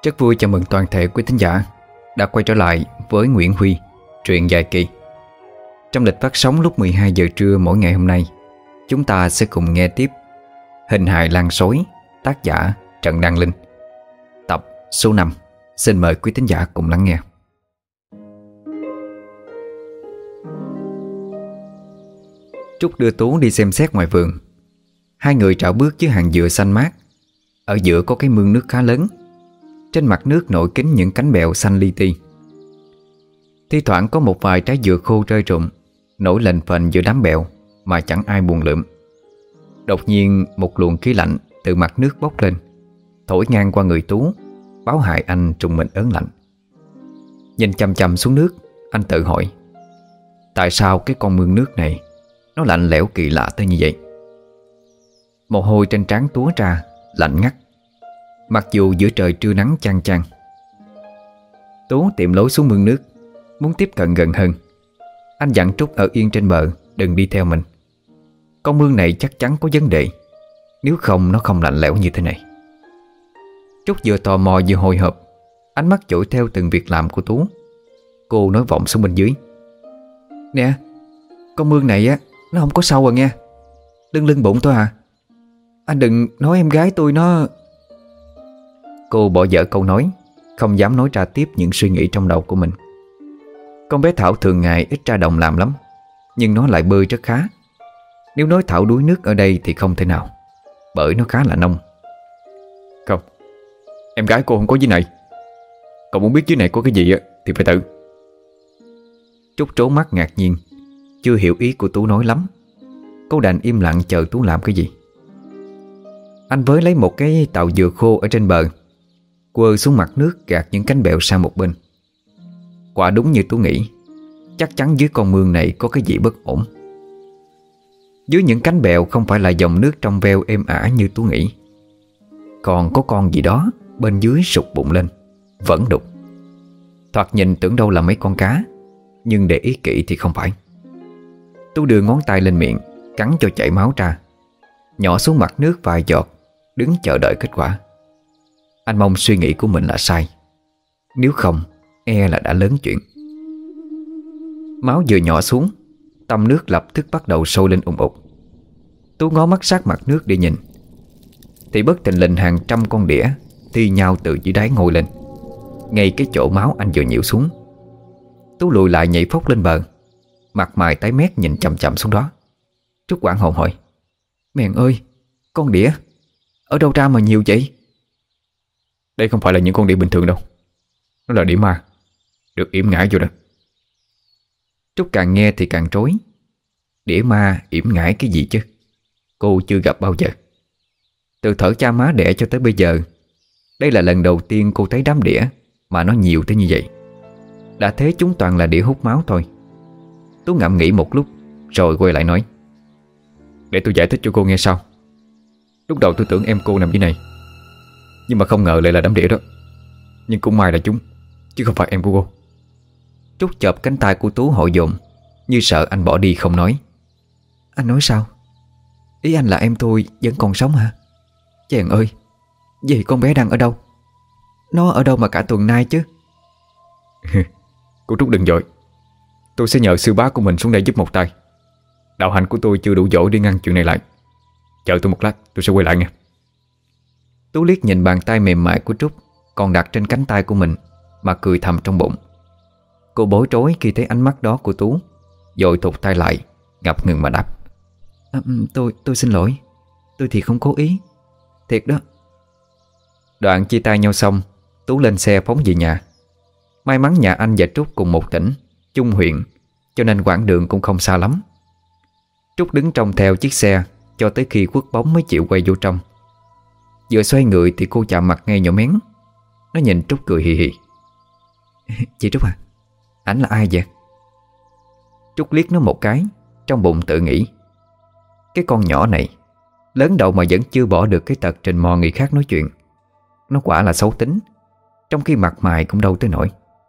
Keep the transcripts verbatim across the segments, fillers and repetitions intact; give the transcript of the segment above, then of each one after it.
Rất vui chào mừng toàn thể quý thính giả đã quay trở lại với Nguyễn Huy, truyện dài kỳ. Trong lịch phát sóng lúc mười hai giờ trưa mỗi ngày hôm nay, chúng ta sẽ cùng nghe tiếp Hình hài lan sói, tác giả Trần Đăng Linh, tập số năm. Xin mời quý thính giả cùng lắng nghe. Trúc đưa Tú đi xem xét ngoài vườn. Hai người trảo bước dưới hàng dừa xanh mát. Ở giữa có cái mương nước khá lớn. Trên mặt nước nổi kín những cánh bèo xanh li ti. Thi thoảng có một vài trái dừa khô rơi rụng, nổi lềnh phềnh giữa đám bèo mà chẳng ai buồn lượm. Đột nhiên một luồng khí lạnh từ mặt nước bốc lên, thổi ngang qua người Tú, báo hại anh trùng mình ớn lạnh. Nhìn chằm chằm xuống nước, anh tự hỏi, tại sao cái con mương nước này nó lạnh lẽo kỳ lạ tới như vậy? Mồ hôi trên trán túa ra, lạnh ngắt, mặc dù giữa trời trưa nắng chang chang. Tú tìm lối xuống mương nước, muốn tiếp cận gần hơn. Anh dặn Trúc ở yên trên bờ, đừng đi theo mình. Con mương này chắc chắn có vấn đề, nếu không nó không lạnh lẽo như thế này. Trúc vừa tò mò vừa hồi hộp, ánh mắt dõi theo từng việc làm của Tú. Cô nói vọng xuống bên dưới, nè, con mương này á, nó không có sâu à nghe, lưng lưng bụng thôi à. Anh đừng nói em gái tôi nó... Cô bỏ dở câu nói, không dám nói ra tiếp những suy nghĩ trong đầu của mình. Con bé Thảo thường ngày ít ra đồng làm lắm, nhưng nó lại bơi rất khá. Nếu nói Thảo đuối nước ở đây thì không thể nào, bởi nó khá là nông. Không, em gái cô không có dưới này. Cậu muốn biết dưới này có cái gì á thì phải tự. Trúc trố mắt ngạc nhiên, chưa hiểu ý của Tú nói lắm. Cô đành im lặng chờ Tú làm cái gì. Anh với lấy một cái tàu dừa khô ở trên bờ, quơ xuống mặt nước gạt những cánh bèo sang một bên. Quả đúng như Tú nghĩ, chắc chắn dưới con mương này có cái gì bất ổn. Dưới những cánh bèo không phải là dòng nước trong veo êm ả như Tú nghĩ. Còn có con gì đó bên dưới sụt bụng lên, vẫn đục. Thoạt nhìn tưởng đâu là mấy con cá, nhưng để ý kỹ thì không phải. Tú đưa ngón tay lên miệng, cắn cho chảy máu ra, nhỏ xuống mặt nước vài giọt, đứng chờ đợi kết quả. Anh mong suy nghĩ của mình là sai, nếu không e là đã lớn chuyện. Máu vừa nhỏ xuống, tăm nước lập tức bắt đầu sôi lên ùng ục. Tú ngó mắt sát mặt nước để nhìn, thì bất thình lình hàng trăm con đĩa thi nhau từ dưới đáy ngồi lên, ngay cái chỗ máu anh vừa nhiễu xuống. Tú lùi lại nhảy phóc lên bờ, mặt mày tái mét nhìn chằm chằm xuống đó. Trúc hoảng hồn hỏi, mèn ơi, con đĩa ở đâu ra mà nhiều vậy? Đây không phải là những con đĩa bình thường đâu, nó là đĩa ma, được yểm ngải vô đó. Trúc càng nghe thì càng rối. Đĩa ma yểm ngải cái gì chứ? Cô chưa gặp bao giờ. Từ thở cha má đẻ cho tới bây giờ, đây là lần đầu tiên cô thấy đám đĩa mà nó nhiều tới như vậy. Đã thế chúng toàn là đĩa hút máu thôi. Tú ngẫm nghĩ một lúc rồi quay lại nói, để tôi giải thích cho cô nghe sau. Lúc đầu tôi tưởng em cô nằm dưới này, nhưng mà không ngờ lại là đám đĩa đó. Nhưng cũng may là chúng, chứ không phải em của cô. Trúc chộp cánh tay của Tú hội dồn, như sợ anh bỏ đi không nói. Anh nói sao? Ý anh là em tôi vẫn còn sống hả? Chàng ơi, vậy con bé đang ở đâu? Nó ở đâu mà cả tuần nay chứ? Cô Trúc đừng vội, tôi sẽ nhờ sư bá của mình xuống đây giúp một tay. Đạo hạnh của tôi chưa đủ giỏi để ngăn chuyện này lại. Chờ tôi một lát, tôi sẽ quay lại nha. Tú liếc nhìn bàn tay mềm mại của Trúc còn đặt trên cánh tay của mình mà cười thầm trong bụng. Cô bối rối khi thấy ánh mắt đó của Tú, vội thụt tay lại, ngập ngừng mà đáp, à, Tôi tôi xin lỗi, tôi thì không cố ý, thiệt đó. Đoạn chia tay nhau xong, Tú lên xe phóng về nhà. May mắn nhà anh và Trúc cùng một tỉnh, chung huyện, cho nên quãng đường cũng không xa lắm. Trúc đứng trông theo chiếc xe cho tới khi khuất bóng mới chịu quay vô trong. Vừa xoay người thì cô chạm mặt ngay nhỏ Mén. Nó nhìn Trúc cười hì hì. Chị Trúc à, ảnh là ai vậy? Trúc liếc nó một cái, trong bụng tự nghĩ, cái con nhỏ này lớn đầu mà vẫn chưa bỏ được cái tật trình mò người khác nói chuyện. Nó quả là xấu tính, trong khi mặt mày cũng đâu tới nổi.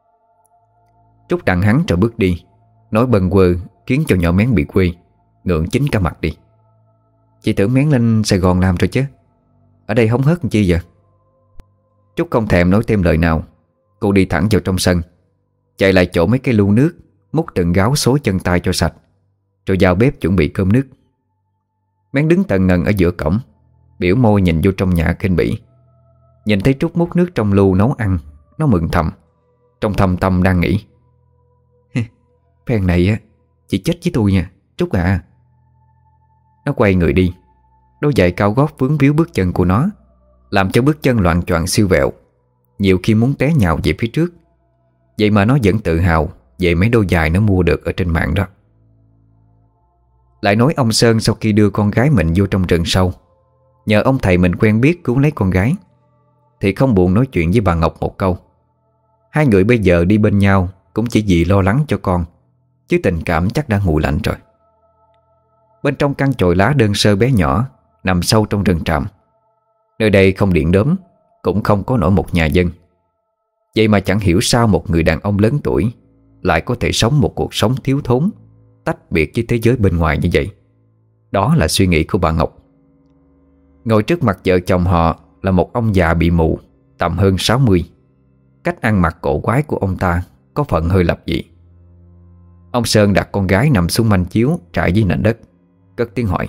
Trúc đặng hắn rồi bước đi, nói bần quơ khiến cho nhỏ Mén bị quê, ngượng chính cả mặt đi. Chị tưởng Mén lên Sài Gòn làm rồi chứ, ở đây hóng hớt làm chi vậy? Trúc không thèm nói thêm lời nào. Cô đi thẳng vào trong sân, chạy lại chỗ mấy cái lu nước, múc từng gáo xối chân tay cho sạch, rồi vào bếp chuẩn bị cơm nước. Mén đứng tần ngần ở giữa cổng, biểu môi nhìn vô trong nhà khinh bỉ. Nhìn thấy Trúc múc nước trong lu nấu ăn, nó mừng thầm. Trong thâm tâm đang nghĩ: phen này á, chị chết với tôi nha Trúc à. Nó quay người đi. Đôi giày cao gót vướng víu bước chân của nó, làm cho bước chân loạng choạng siêu vẹo, nhiều khi muốn té nhào về phía trước. Vậy mà nó vẫn tự hào về mấy đôi giày nó mua được ở trên mạng đó. Lại nói ông Sơn sau khi đưa con gái mình vô trong rừng sâu, nhờ ông thầy mình quen biết cứu lấy con gái, thì không buồn nói chuyện với bà Ngọc một câu. Hai người bây giờ đi bên nhau cũng chỉ vì lo lắng cho con, chứ tình cảm chắc đã nguội lạnh rồi. Bên trong căn chòi lá đơn sơ bé nhỏ nằm sâu trong rừng tràm, nơi đây không điện đóm, cũng không có nổi một nhà dân. Vậy mà chẳng hiểu sao một người đàn ông lớn tuổi lại có thể sống một cuộc sống thiếu thốn, tách biệt với thế giới bên ngoài như vậy. Đó là suy nghĩ của bà Ngọc. Ngồi trước mặt vợ chồng họ là một ông già bị mù, tầm hơn sáu mươi. Cách ăn mặc cổ quái của ông ta có phần hơi lập dị. Ông Sơn đặt con gái nằm xuống manh chiếu trải dưới nền đất, cất tiếng hỏi: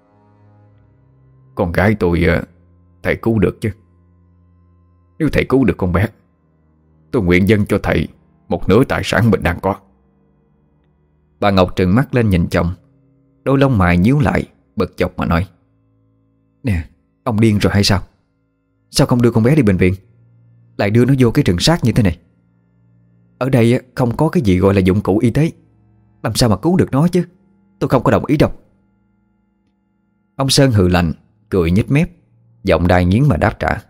con gái tôi thầy cứu được chứ? Nếu thầy cứu được con bé, tôi nguyện dâng cho thầy một nửa tài sản mình đang có. Bà Ngọc trừng mắt lên nhìn chồng, đôi lông mày nhíu lại, bực chọc mà nói: nè, ông điên rồi hay sao? Sao không đưa con bé đi bệnh viện, lại đưa nó vô cái rừng sát như thế này? Ở đây không có cái gì gọi là dụng cụ y tế, làm sao mà cứu được nó chứ? Tôi không có đồng ý đâu. Ông Sơn hừ lạnh, cười nhếch mép, giọng đai nghiến mà đáp trả: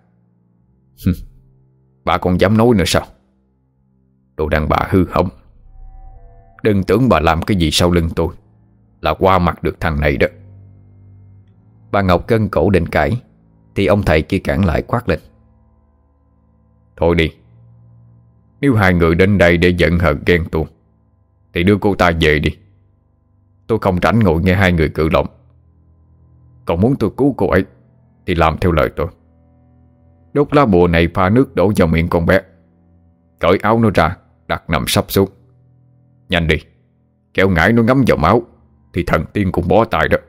bà còn dám nói nữa sao? Đồ đàn bà hư hỏng. Đừng tưởng bà làm cái gì sau lưng tôi là qua mặt được thằng này đó. Bà Ngọc cân cổ định cãi, thì ông thầy kia cản lại quát lên: thôi đi, nếu hai người đến đây để giận hờn ghen tuông thì đưa cô ta về đi. Tôi không rảnh ngồi nghe hai người cự lộn. Còn muốn tôi cứu cô ấy thì làm theo lời tôi. Đốt lá bùa này pha nước đổ vào miệng con bé, cởi áo nó ra, đặt nằm sấp xuống. Nhanh đi, kẻo ngải nó ngấm vào máu thì thần tiên cũng bó tay đó.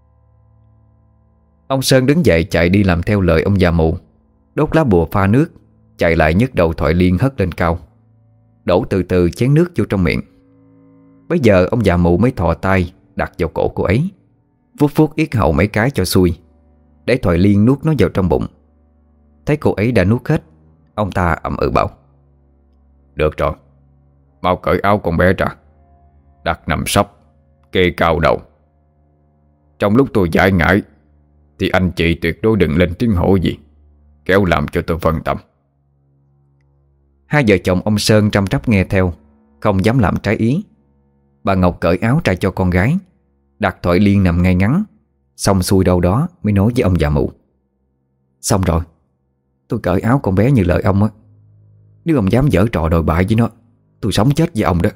Ông Sơn đứng dậy chạy đi làm theo lời ông già mù. Đốt lá bùa pha nước, chạy lại nhấc đầu thoại liên hất lên cao, đổ từ từ chén nước vô trong miệng. Bây giờ ông già mù mới thò tay đặt vào cổ cô ấy, vuốt vuốt yết hầu mấy cái cho xuôi, để thoại liên nuốt nó vào trong bụng. Thấy cô ấy đã nuốt hết, ông ta ậm ừ bảo: được rồi, mau cởi áo con bé ra, đặt nằm sấp, kê cao đầu. Trong lúc tôi giải ngải thì anh chị tuyệt đối đừng lên tiếng hô gì, kéo làm cho tôi phân tâm. Hai vợ chồng ông Sơn trăm trắp nghe theo, không dám làm trái ý. Bà Ngọc cởi áo ra cho con gái, đặt thoại liên nằm ngay ngắn, xong xuôi đâu đó mới nói với ông già mụ: xong rồi, tôi cởi áo con bé như lời ông á. Nếu ông dám giở trò đồi bại với nó, tôi sống chết với ông đó.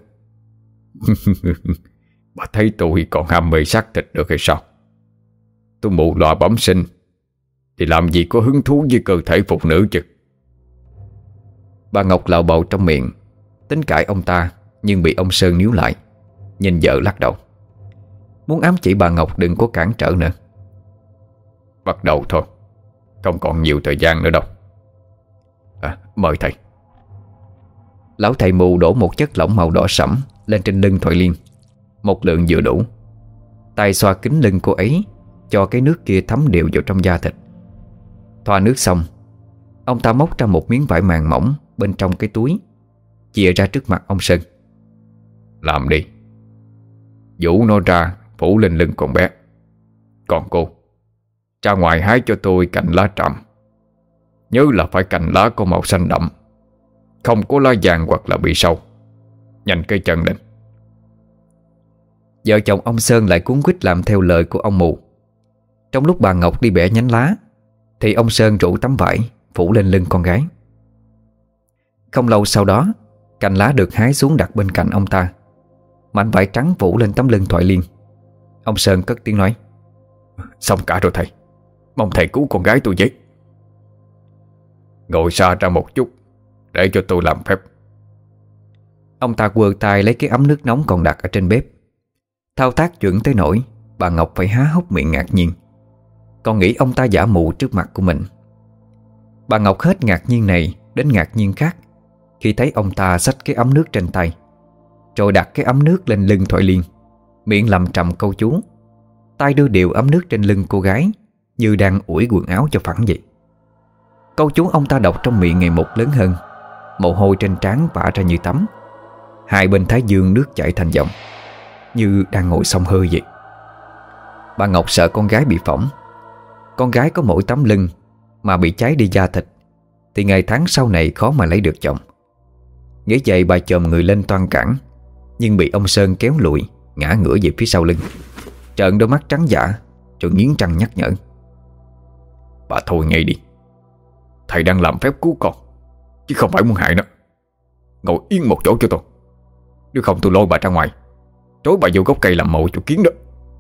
Bà thấy tôi còn ham mê xác thịt được hay sao? Tôi mù lòa bẩm sinh thì làm gì có hứng thú với cơ thể phụ nữ chứ? Bà Ngọc lạo bầu trong miệng, tính cãi ông ta, nhưng bị ông Sơn níu lại, nhìn vợ lắc đầu, muốn ám chỉ bà Ngọc đừng có cản trở nữa. Bắt đầu thôi, không còn nhiều thời gian nữa đâu. À, mời thầy. Lão thầy mù đổ một chất lỏng màu đỏ sẫm lên trên lưng thoại liên, một lượng vừa đủ. Tay xoa kính lưng cô ấy, cho cái nước kia thấm đều vào trong da thịt. Thoa nước xong, ông ta móc ra một miếng vải màng mỏng bên trong cái túi, chìa ra trước mặt ông Sơn: làm đi, vũ nó ra phủ lên lưng con bé. Còn cô, ra ngoài hái cho tôi cành lá tràm. Nhớ là phải cành lá có màu xanh đậm, không có lá vàng hoặc là bị sâu. Nhanh cây chân lên. Vợ chồng ông Sơn lại cuống quýt làm theo lời của ông mù. Trong lúc bà Ngọc đi bẻ nhánh lá, thì ông Sơn rủ tấm vải phủ lên lưng con gái. Không lâu sau đó, cành lá được hái xuống đặt bên cạnh ông ta. Mảnh vải trắng phủ lên tấm lưng thoại liên. Ông Sơn cất tiếng nói: xong cả rồi thầy, mong thầy cứu con gái tôi với. Ngồi xa ra một chút để cho tôi làm phép. Ông ta quơ tay lấy cái ấm nước nóng còn đặt ở trên bếp. Thao tác chuẩn tới nỗi bà Ngọc phải há hốc miệng ngạc nhiên, còn nghĩ ông ta giả mù trước mặt của mình. Bà Ngọc hết ngạc nhiên này đến ngạc nhiên khác khi thấy ông ta xách cái ấm nước trên tay, rồi đặt cái ấm nước lên lưng Thoại Liên, miệng lẩm trầm câu chú, tay đưa đều ấm nước trên lưng cô gái như đang ủi quần áo cho phẳng vậy. Câu chú ông ta đọc trong miệng ngày một lớn hơn, mồ hôi trên trán vã ra như tắm, hai bên thái dương nước chảy thành dòng, như đang ngồi xông hơi vậy. Bà Ngọc sợ con gái bị phỏng. Con gái có mỗi tấm lưng mà bị cháy đi da thịt thì ngày tháng sau này khó mà lấy được chồng. Nghĩ vậy bà chồm người lên toan cản, nhưng bị ông Sơn kéo lùi, ngã ngửa về phía sau lưng, trợn đôi mắt trắng dã rồi nghiến răng nhắc nhở: Bà thôi ngay đi. Thầy đang làm phép cứu con, chứ không phải muốn hại nó. Ngồi yên một chỗ cho tôi, nếu không tôi lôi bà ra ngoài, trối bà vô gốc cây làm mồi cho kiến đó.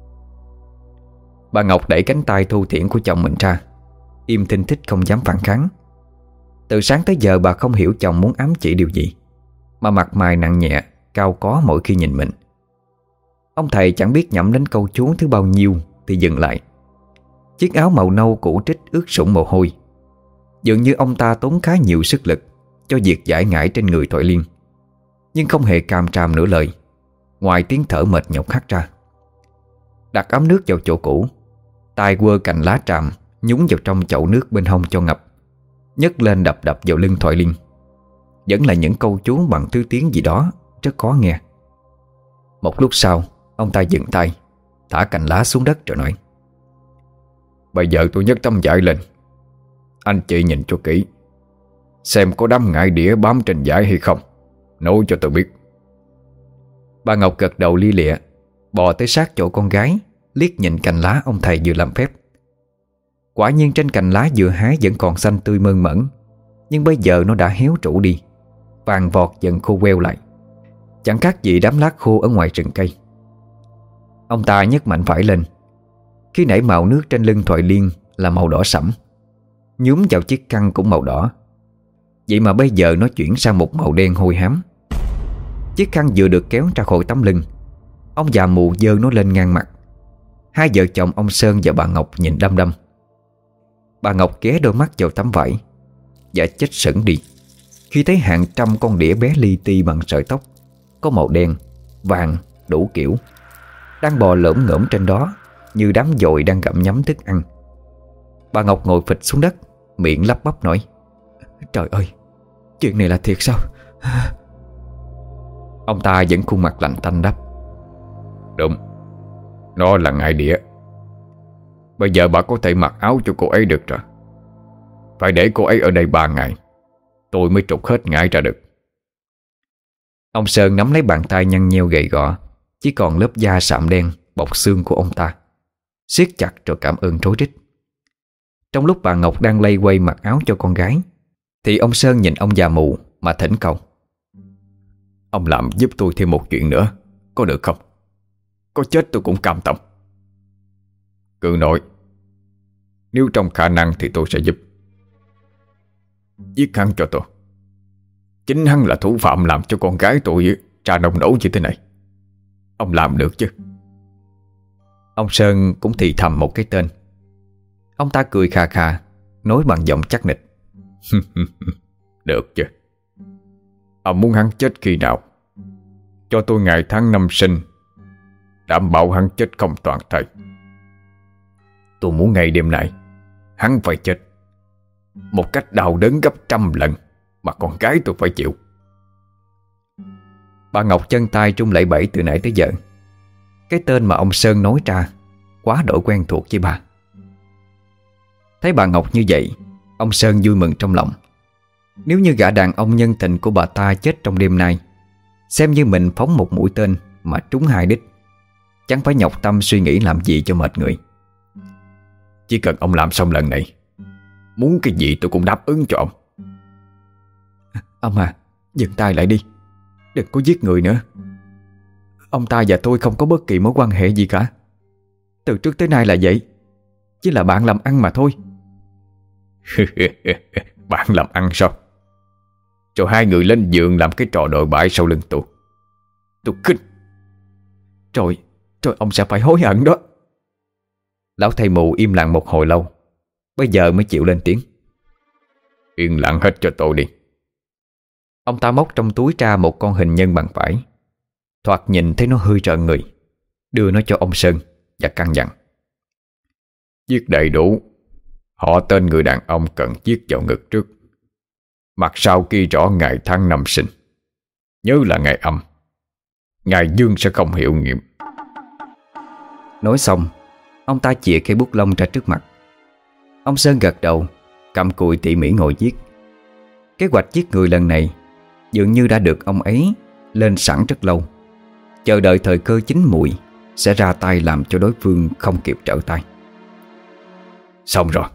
Bà Ngọc đẩy cánh tay thu thiển của chồng mình ra, im thinh thích không dám phản kháng. Từ sáng tới giờ bà không hiểu chồng muốn ám chỉ điều gì, mà mặt mày nặng nhẹ, cao có mỗi khi nhìn mình. Ông thầy chẳng biết nhẩm đến câu chú thứ bao nhiêu thì dừng lại. Chiếc áo màu nâu cũ trích ướt sũng mồ hôi. Dường như ông ta tốn khá nhiều sức lực cho việc giải ngải trên người Thoại Liên, nhưng không hề càm tràm nửa lời, ngoài tiếng thở mệt nhọc hắt ra. Đặt ấm nước vào chỗ cũ, tay quơ cành lá tràm nhúng vào trong chậu nước bên hông cho ngập, nhấc lên đập đập vào lưng Thoại Liên. Vẫn là những câu chú bằng thứ tiếng gì đó rất khó nghe. Một lúc sau, ông ta dừng tay, thả cành lá xuống đất rồi nói: Bây giờ tôi nhấc tấm vải lên, anh chị nhìn cho kỹ, xem có đám ngải đĩa bám trên vải hay không, nói cho tôi biết. Bà Ngọc gật đầu lia lịa, bò tới sát chỗ con gái, liếc nhìn cành lá ông thầy vừa làm phép. Quả nhiên trên cành lá vừa hái vẫn còn xanh tươi mơn mởn, nhưng bây giờ nó đã héo rũ đi, vàng vọt dần khô queo lại, chẳng khác gì đám lá khô ở ngoài rừng cây. Ông ta nhấc mạnh phải lên. Khi nãy màu nước trên lưng Thoại Liên là màu đỏ sẫm, nhúm vào chiếc khăn cũng màu đỏ, vậy mà bây giờ nó chuyển sang một màu đen hôi hám. Chiếc khăn vừa được kéo ra khỏi tấm lưng, ông già mù giơ nó lên ngang mặt. Hai vợ chồng ông Sơn và bà Ngọc nhìn đăm đăm. Bà Ngọc ghé đôi mắt vào tấm vải và chết sững đi khi thấy hàng trăm con đĩa bé li ti bằng sợi tóc, có màu đen, vàng, đủ kiểu, đang bò lởm ngởm trên đó như đám dồi đang gặm nhấm thức ăn. Bà Ngọc ngồi phịch xuống đất, miệng lắp bắp nói: Trời ơi, chuyện này là thiệt sao? Ông ta vẫn khuôn mặt lạnh tanh đáp: Đúng, nó là ngải đĩa. Bây giờ bà có thể mặc áo cho cô ấy được rồi. Phải để cô ấy ở đây ba ngày, tôi mới trục hết ngải ra được. Ông Sơn nắm lấy bàn tay nhăn nheo gầy gò, chỉ còn lớp da sạm đen bọc xương của ông ta, siết chặt rồi cảm ơn rối rít. Trong lúc bà Ngọc đang lay quay mặc áo cho con gái, thì ông Sơn nhìn ông già mù mà thỉnh cầu: Ông làm giúp tôi thêm một chuyện nữa, có được không? Có chết tôi cũng cam tâm. Cứ nói, nếu trong khả năng thì tôi sẽ giúp. Giết hắn cho tôi. Chính hắn là thủ phạm làm cho con gái tôi ra nông nổ như thế này. Ông làm được chứ? Ông Sơn cũng thì thầm một cái tên. Ông ta cười khà khà, nói bằng giọng chắc nịch: Được chứ. Ông muốn hắn chết khi nào? Cho tôi ngày tháng năm sinh, đảm bảo hắn chết không toàn thây. Tôi muốn ngày đêm này hắn phải chết, một cách đau đớn gấp trăm lần mà con gái tôi phải chịu. Bà Ngọc chân tay trung lẩy bẩy từ nãy tới giờ. Cái tên mà ông Sơn nói ra quá đổi quen thuộc với bà. Thấy bà Ngọc như vậy, ông Sơn vui mừng trong lòng. Nếu như gã đàn ông nhân tình của bà ta chết trong đêm nay, xem như mình phóng một mũi tên mà trúng hai đích, chẳng phải nhọc tâm suy nghĩ làm gì cho mệt người. Chỉ cần ông làm xong lần này, muốn cái gì tôi cũng đáp ứng cho ông. Ông à, dừng tay lại đi, đừng có giết người nữa. Ông ta và tôi không có bất kỳ mối quan hệ gì cả. Từ trước tới nay là vậy, chỉ là bạn làm ăn mà thôi. Bạn làm ăn sao? Rồi hai người lên giường làm cái trò đội bại sau lưng tôi. Tôi kinh. Rồi, rồi ông sẽ phải hối hận đó. Lão thầy mụ im lặng một hồi lâu, bây giờ mới chịu lên tiếng. Yên lặng hết cho tôi đi. Ông ta móc trong túi ra một con hình nhân bằng vải, thoạt nhìn thấy nó hơi rợn người, đưa nó cho ông Sơn và căn dặn. Viết đầy đủ họ tên người đàn ông cần viết vào ngực trước, mặt sau ghi rõ ngày tháng năm sinh. Nhớ là ngày âm. Ngày dương sẽ không hiệu nghiệm. Nói xong, ông ta chĩa cây bút lông ra trước mặt. Ông Sơn gật đầu, cầm cùi tỉ mỉ ngồi viết. Kế hoạch giết người lần này dường như đã được ông ấy lên sẵn rất lâu, chờ đợi thời cơ chín muồi sẽ ra tay làm cho đối phương không kịp trở tay. Xong rồi.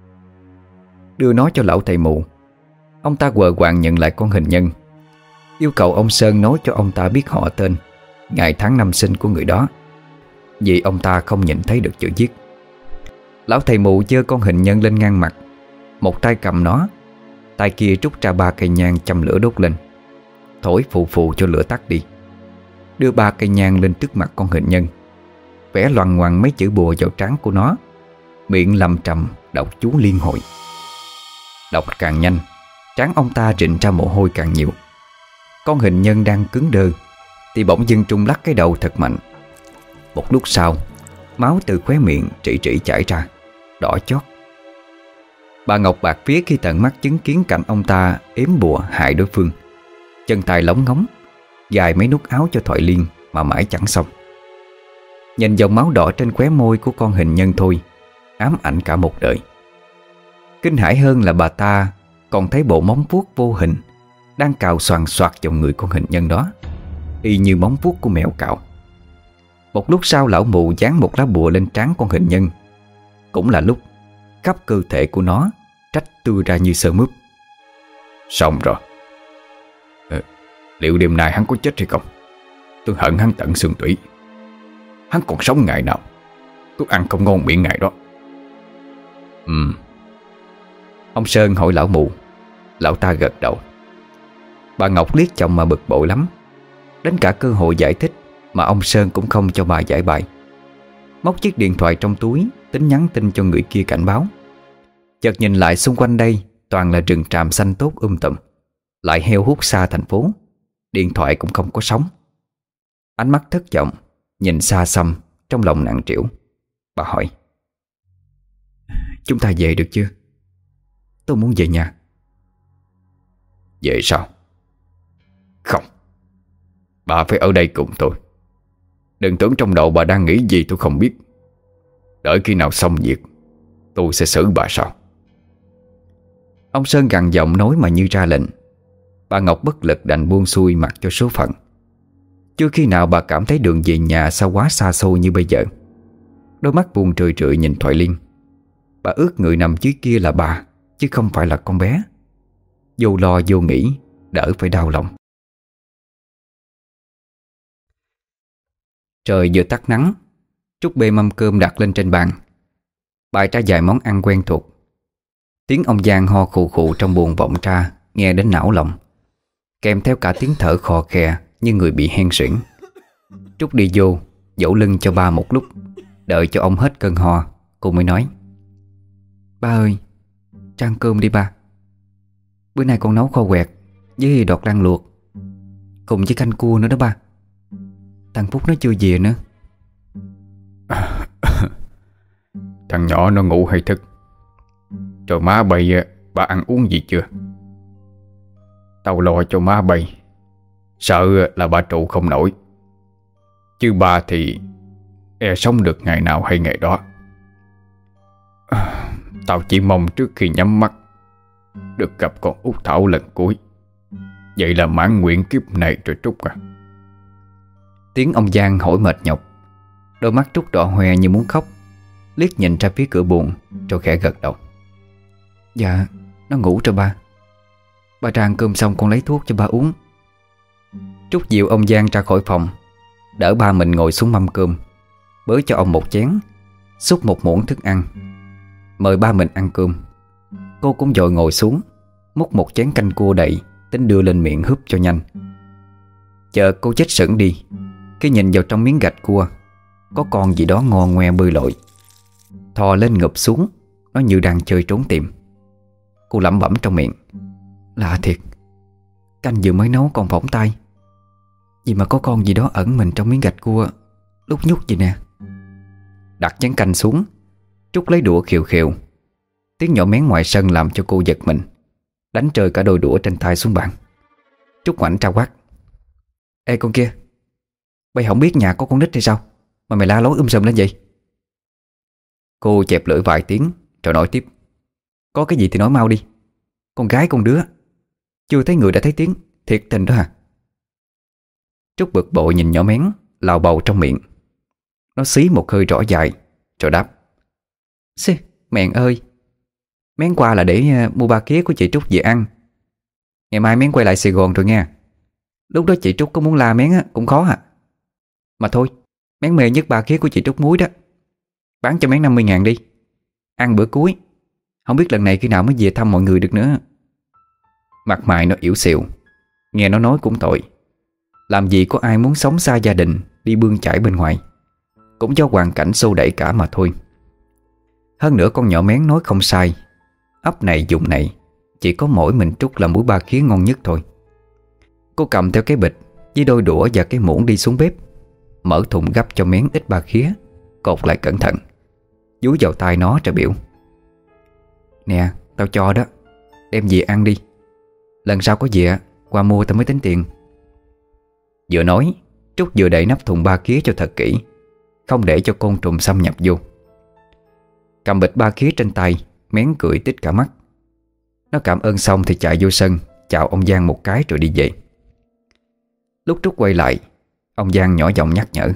Đưa nó cho lão thầy mụ. Ông ta quờ quạng nhận lại con hình nhân, yêu cầu ông Sơn nói cho ông ta biết họ tên, ngày tháng năm sinh của người đó, vì ông ta không nhìn thấy được chữ viết. Lão thầy mụ giơ con hình nhân lên ngang mặt, một tay cầm nó, tay kia rút ra ba cây nhang châm lửa đốt lên, thổi phù phù cho lửa tắt đi. Đưa ba cây nhang lên trước mặt con hình nhân, vẽ loằng ngoằng mấy chữ bùa vào trán của nó, miệng lầm trầm đọc chú liên hồi. Đọc càng nhanh, trán ông ta rịn ra mồ hôi càng nhiều. Con hình nhân đang cứng đơ thì bỗng dưng trung lắc cái đầu thật mạnh. Một lúc sau, máu từ khóe miệng rỉ rỉ chảy ra, đỏ chót. Bà Ngọc bạc vía khi tận mắt chứng kiến cảnh ông ta ếm bùa hại đối phương, chân tay lóng ngóng, gài mấy nút áo cho Thoại Liên mà mãi chẳng xong. Nhìn dòng máu đỏ trên khóe môi của con hình nhân thôi, ám ảnh cả một đời. Kinh hãi hơn là bà ta còn thấy bộ móng vuốt vô hình đang cào xoàn xoạt vào người con hình nhân đó, y như móng vuốt của mèo cào. Một lúc sau, lão mụ dán một lá bùa lên trán con hình nhân. Cũng là lúc khắp cơ thể của nó trách tươi ra như sơ mướp. Xong rồi. ờ, Liệu đêm nay hắn có chết hay không? Tôi hận hắn tận xương tủy. Hắn còn sống ngày nào tôi ăn không ngon miệng ngày đó. Ừ. Ông Sơn hỏi lão mụ. Lão ta gật đầu. Bà Ngọc liếc chồng mà bực bội lắm. Đến cả cơ hội giải thích mà ông Sơn cũng không cho bà giải bày. Móc chiếc điện thoại trong túi, tính nhắn tin cho người kia cảnh báo. Chợt nhìn lại xung quanh đây toàn là rừng tràm xanh tốt um tùm, lại heo hút xa thành phố. Điện thoại cũng không có sóng. Ánh mắt thất vọng, nhìn xa xăm, trong lòng nặng trĩu. Bà hỏi: Chúng ta về được chưa? Tôi muốn về nhà. Về sao? Không, bà phải ở đây cùng tôi. Đừng tưởng trong đầu bà đang nghĩ gì tôi không biết. Đợi khi nào xong việc, tôi sẽ xử bà sau. Ông Sơn gằn giọng nói mà như ra lệnh. Bà Ngọc bất lực đành buông xuôi mặc cho số phận. Chưa khi nào bà cảm thấy đường về nhà sao quá xa xôi như bây giờ. Đôi mắt buồn trười trượi nhìn Thoại Liên. Bà ước người nằm dưới kia là bà, chứ không phải là con bé. Vô lo vô nghĩ, đỡ phải đau lòng. Trời vừa tắt nắng, Trúc bê mâm cơm đặt lên trên bàn, bày ra vài món ăn quen thuộc. Tiếng ông Giang ho khù khù trong buồng vọng ra, nghe đến não lòng, kèm theo cả tiếng thở khò khè như người bị hen suyễn. Trúc đi vô, dỗ lưng cho ba một lúc, đợi cho ông hết cơn ho, cô mới nói: Ba ơi, ra ăn cơm đi ba. Bữa nay con nấu kho quẹt với đọt rang luộc, cùng với canh cua nữa đó ba. Thằng Phúc nó chưa về nữa. Thằng nhỏ nó ngủ hay thức? Rồi má bay, bà ăn uống gì chưa? Tao lo cho má bay, sợ là bà trụ không nổi. Chứ bà thì e sống được ngày nào hay ngày đó. Tao chỉ mong trước khi nhắm mắt được gặp con út Thảo lần cuối. Vậy là mãn nguyện kiếp này rồi Trúc à. Tiếng ông Giang hỏi mệt nhọc. Đôi mắt Trúc đỏ hoe như muốn khóc, liếc nhìn ra phía cửa buồng rồi khẽ gật đầu: Dạ, nó ngủ rồi ba. Ba ra ăn cơm xong con lấy thuốc cho ba uống. Trúc dìu ông Giang ra khỏi phòng, đỡ ba mình ngồi xuống mâm cơm, bới cho ông một chén, xúc một muỗng thức ăn, mời ba mình ăn cơm. Cô cũng vội ngồi xuống, múc một chén canh cua đầy, tính đưa lên miệng húp cho nhanh. Chờ cô chết sững đi khi nhìn vào trong miếng gạch cua có con gì đó ngon ngoe bơi lội, thò lên ngụp xuống. Nó như đang chơi trốn tìm. Cô lẩm bẩm trong miệng: lạ thiệt, canh vừa mới nấu còn phỏng tay, vì mà có con gì đó ẩn mình trong miếng gạch cua lúc nhúc gì nè. Đặt chén canh xuống, Trúc lấy đũa khều khều. Tiếng nhỏ mén ngoài sân làm cho cô giật mình, đánh rơi cả đôi đũa trên tay xuống bàn. Trúc ngoảnh ra quát: ê con kia, bây không biết nhà có con nít hay sao mà mày la lối um sùm lên vậy? Cô chẹp lưỡi vài tiếng rồi nói tiếp: có cái gì thì nói mau đi, con gái con đứa chưa thấy người đã thấy tiếng, thiệt tình đó hả? Trúc bực bội nhìn nhỏ mén lào bầu trong miệng. Nó xí một hơi rõ dài rồi đáp: xì, mèn ơi, mén qua là để uh, mua ba khía của chị Trúc về ăn. Ngày mai mén quay lại Sài Gòn rồi nha. Lúc đó chị Trúc có muốn la mén á, cũng khó hả? Mà thôi, mén mê nhất ba khía của chị Trúc muối đó. Bán cho mén năm mươi ngàn đi, ăn bữa cuối. Không biết lần này khi nào mới về thăm mọi người được nữa. Mặt mày nó yếu xìu. Nghe nó nói cũng tội. Làm gì có ai muốn sống xa gia đình, đi bươn chải bên ngoài. Cũng do hoàn cảnh xô đẩy cả mà thôi. Hơn nữa con nhỏ mén nói không sai. Ấp này vùng này chỉ có mỗi mình Trúc là muối ba khía ngon nhất thôi. Cô cầm theo cái bịch với đôi đũa và cái muỗng đi xuống bếp, mở thùng gắp cho mén ít ba khía, cột lại cẩn thận, dúi vào tay nó rồi biểu: nè, tao cho đó, đem về ăn đi. Lần sau có về qua mua tao mới tính tiền. Vừa nói, Trúc vừa đậy nắp thùng ba khía cho thật kỹ, không để cho côn trùng xâm nhập vô. Cầm bịch ba khía trên tay, mén cười tít cả mắt. Nó cảm ơn xong thì chạy vô sân chào ông Giang một cái rồi đi về. Lúc Trúc quay lại, ông Giang nhỏ giọng nhắc nhở: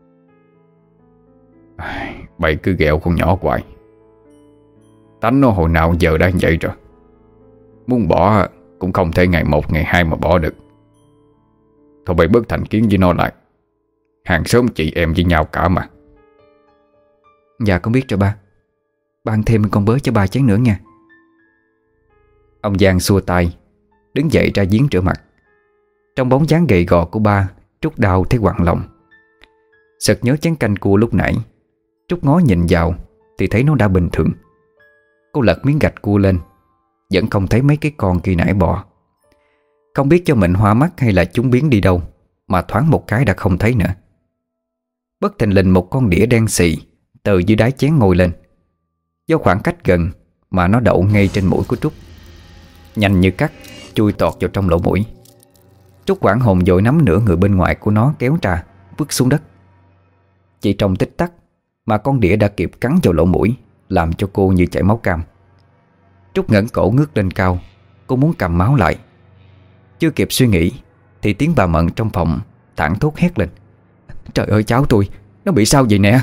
bậy cứ ghẹo con nhỏ hoài. Tánh nó hồi nào giờ đã vậy rồi. Muốn bỏ cũng không thể ngày một ngày hai mà bỏ được. Thôi bậy bớt thành kiến với nó lại. Hàng xóm chị em với nhau cả mà. Dạ con biết rồi ba. Ba ăn thêm con bớ cho ba chén nữa nha. Ông Giang xua tay, đứng dậy ra giếng rửa mặt. Trong bóng dáng gầy gò của ba, Trúc đau thấy quặn lòng. Sực nhớ chén canh cua lúc nãy, Trúc ngó nhìn vào thì thấy nó đã bình thường. Cô lật miếng gạch cua lên, vẫn không thấy mấy cái con kia nãy bò. Không biết cho mình hoa mắt hay là chúng biến đi đâu, mà thoáng một cái đã không thấy nữa. Bất thình lình một con đĩa đen xì từ dưới đáy chén ngồi lên. Do khoảng cách gần mà nó đậu ngay trên mũi của Trúc, nhanh như cắt chui tọt vào trong lỗ mũi. Trúc hoảng hồn vội nắm nửa người bên ngoài của nó kéo ra, vứt xuống đất. Chỉ trong tích tắc mà con đĩa đã kịp cắn vào lỗ mũi, làm cho cô như chảy máu cam. Trúc ngẩng cổ ngước lên cao, cô muốn cầm máu lại. Chưa kịp suy nghĩ thì tiếng bà Mận trong phòng thảng thốt hét lên: trời ơi cháu tôi, nó bị sao vậy nè?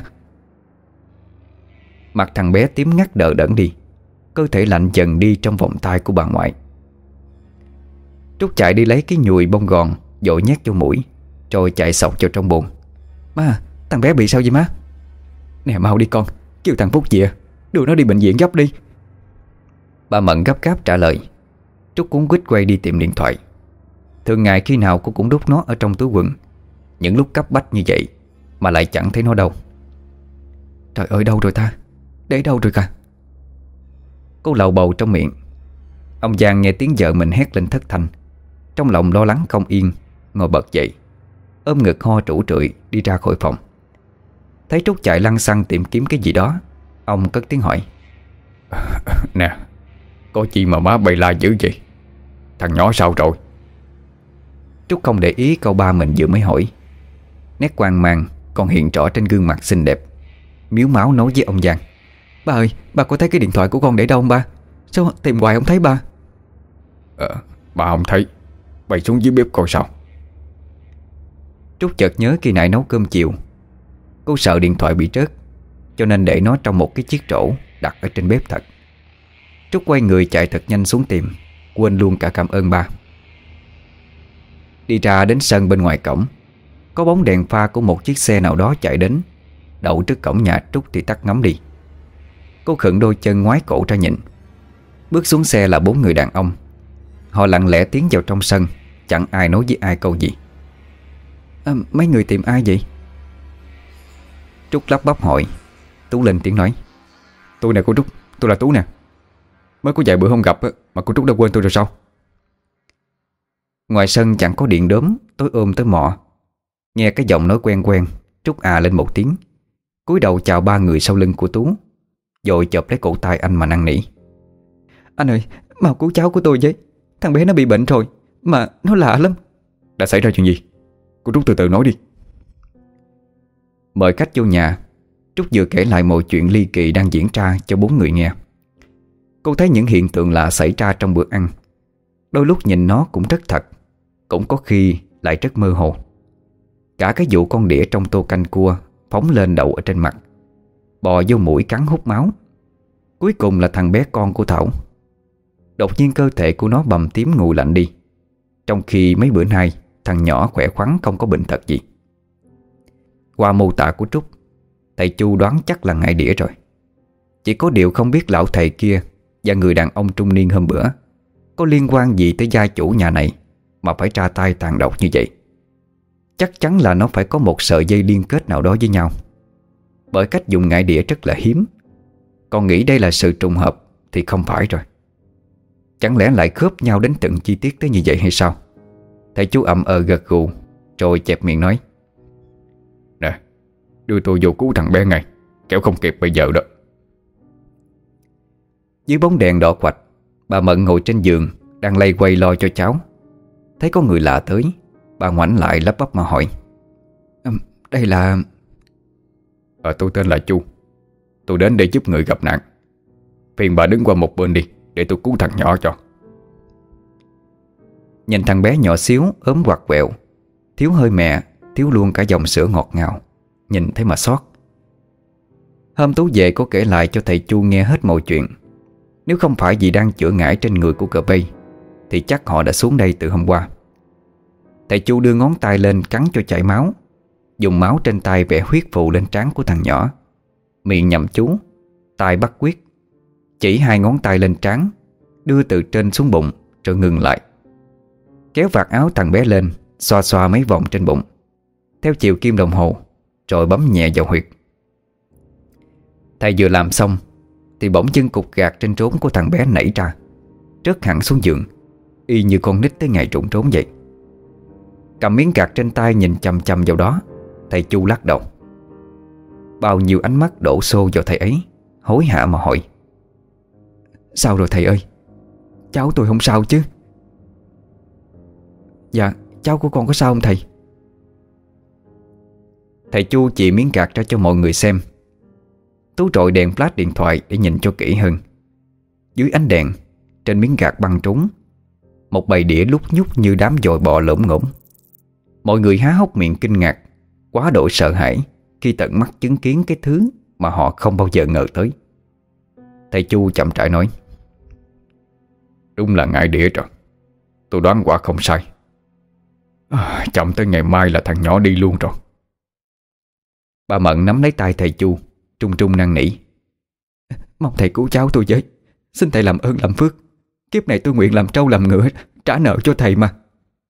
Mặt thằng bé tím ngắt đờ đẫn đi, cơ thể lạnh dần đi trong vòng tay của bà ngoại. Trúc chạy đi lấy cái nhùi bông gòn, vội nhét vô mũi, rồi chạy sọc vào trong bồn. Má, thằng bé bị sao vậy má? Nè mau đi con, kêu thằng Phúc về, đưa nó đi bệnh viện gấp đi. Bà Mận gấp gáp trả lời. Trúc cuống quýt quay đi tìm điện thoại. Thường ngày khi nào cô cũng đút nó ở trong túi quần. Những lúc cấp bách như vậy mà lại chẳng thấy nó đâu. Trời ơi đâu rồi ta? Để đâu rồi cả? Cô lầu bầu trong miệng. Ông Giang nghe tiếng vợ mình hét lên thất thanh, trong lòng lo lắng không yên, ngồi bật dậy, ôm ngực ho trũ trượi đi ra khỏi phòng. Thấy Trúc chạy lăng xăng tìm kiếm cái gì đó, ông cất tiếng hỏi: nè, có chi mà má bay la dữ vậy? Thằng nhỏ sao rồi? Trúc không để ý câu ba mình vừa mới hỏi. Nét hoang mang còn hiện rõ trên gương mặt xinh đẹp, miếu máu nói với ông Giang: ba ơi, ba có thấy cái điện thoại của con để đâu không ba? Sao tìm hoài không thấy ba? Ờ, ba không thấy. Bay xuống dưới bếp coi sao. Trúc chợt nhớ khi nãy nấu cơm chiều, cô sợ điện thoại bị rớt, cho nên để nó trong một cái chiếc rổ đặt ở trên bếp thật. Trúc quay người chạy thật nhanh xuống tìm, quên luôn cả cảm ơn ba. Đi ra đến sân bên ngoài cổng, có bóng đèn pha của một chiếc xe nào đó chạy đến, đậu trước cổng nhà Trúc thì tắt ngấm đi. Cô khựng đôi chân ngoái cổ ra nhìn. Bước xuống xe là bốn người đàn ông, Họ lặng lẽ tiến vào trong sân, chẳng ai nói với ai câu gì. à, Mấy người tìm ai vậy? Trúc lắp bắp hỏi. Tú lên tiếng nói: Tôi nè cô Trúc, tôi là Tú nè. Mới có vài bữa không gặp mà cô Trúc đã quên tôi rồi sao? Ngoài sân chẳng có điện đốm, tối ôm tới mọ. Nghe cái giọng nói quen quen, Trúc à lên một tiếng, cúi đầu chào ba người sau lưng của Tú, rồi chộp lấy cổ tay anh mà năn nỉ: Anh ơi, mau cứu cháu của tôi với. Thằng bé nó bị bệnh rồi, mà nó lạ lắm. Đã xảy ra chuyện gì? Cô Trúc từ từ nói đi. Mời khách vô nhà, Trúc vừa kể lại mọi chuyện ly kỳ đang diễn ra cho bốn người nghe. Cô thấy những hiện tượng lạ xảy ra trong bữa ăn. Đôi lúc nhìn nó cũng rất thật, cũng có khi lại rất mơ hồ. Cả cái vụ con đĩa trong tô canh cua phóng lên đậu ở trên mặt, bò vô mũi cắn hút máu. Cuối cùng là thằng bé con của Thảo. Đột nhiên cơ thể của nó bầm tím nguội lạnh đi, trong khi mấy bữa nay thằng nhỏ khỏe khoắn không có bệnh tật gì. Qua mô tả của Trúc, thầy Chu đoán chắc là ngải đĩa rồi. Chỉ có điều không biết lão thầy kia và người đàn ông trung niên hôm bữa có liên quan gì tới gia chủ nhà này mà phải ra tay tàn độc như vậy. Chắc chắn là nó phải có một sợi dây liên kết nào đó với nhau, bởi cách dùng ngải đĩa rất là hiếm. Còn nghĩ đây là sự trùng hợp thì không phải rồi. Chẳng lẽ lại khớp nhau đến từng chi tiết tới như vậy hay sao? Thầy chú ậm ờ gật gù, rồi chẹp miệng nói: Nè, đưa tôi vô cứu thằng bé ngay, kéo không kịp bây giờ đó. Dưới bóng đèn đỏ quạch, bà Mận ngồi trên giường đang lay quay lo cho cháu. Thấy có người lạ tới, bà ngoảnh lại lắp bắp mà hỏi: à, Đây là... Ờ, tôi tên là Chu. Tôi đến để giúp người gặp nạn. Phiền bà đứng qua một bên đi, để tôi cứu thằng nhỏ cho. Nhìn thằng bé nhỏ xíu, ốm quặt quẹo, thiếu hơi mẹ, thiếu luôn cả dòng sữa ngọt ngào, nhìn thấy mà xót. Hôm Tú về có kể lại cho thầy Chu nghe hết mọi chuyện. Nếu không phải vì đang chữa ngải trên người của cờ bay thì chắc họ đã xuống đây từ hôm qua. Thầy Chu đưa ngón tay lên cắn cho chảy máu, dùng máu trên tay vẽ huyết phù lên trán của thằng nhỏ, miệng nhậm chú, tay bắt quyết, chỉ hai ngón tay lên trán, đưa từ trên xuống bụng rồi ngừng lại. Kéo vạt áo thằng bé lên, xoa xoa mấy vòng trên bụng theo chiều kim đồng hồ, rồi bấm nhẹ vào huyệt. Thầy vừa làm xong thì bỗng dưng cục gạt trên trán của thằng bé nảy ra, rớt hẳn xuống giường, y như con nít tới ngày trụng trốn vậy. Cầm miếng gạt trên tay nhìn chằm chằm vào đó, thầy Chu lắc đầu. Bao nhiêu ánh mắt đổ xô vào thầy ấy, hối hả mà hỏi: Sao rồi thầy ơi? Cháu tôi không sao chứ? Dạ, cháu của con có sao không thầy? Thầy Chu chỉ miếng gạt ra cho mọi người xem. Tú trội đèn flash điện thoại để nhìn cho kỹ hơn. Dưới ánh đèn, trên miếng gạt băng trúng một bầy đĩa lúc nhúc như đám dồi bò lổm ngổm. Mọi người há hốc miệng kinh ngạc, quá độ sợ hãi khi tận mắt chứng kiến cái thứ mà họ không bao giờ ngờ tới. Thầy Chu chậm rãi nói: Đúng là ngải đĩa rồi. Tôi đoán quả không sai. à, Chậm tới ngày mai là thằng nhỏ đi luôn rồi. Bà Mận nắm lấy tay thầy Chu, trung trung năn nỉ: Mong thầy cứu cháu tôi với. Xin thầy làm ơn làm phước. Kiếp này tôi nguyện làm trâu làm ngựa, trả nợ cho thầy mà.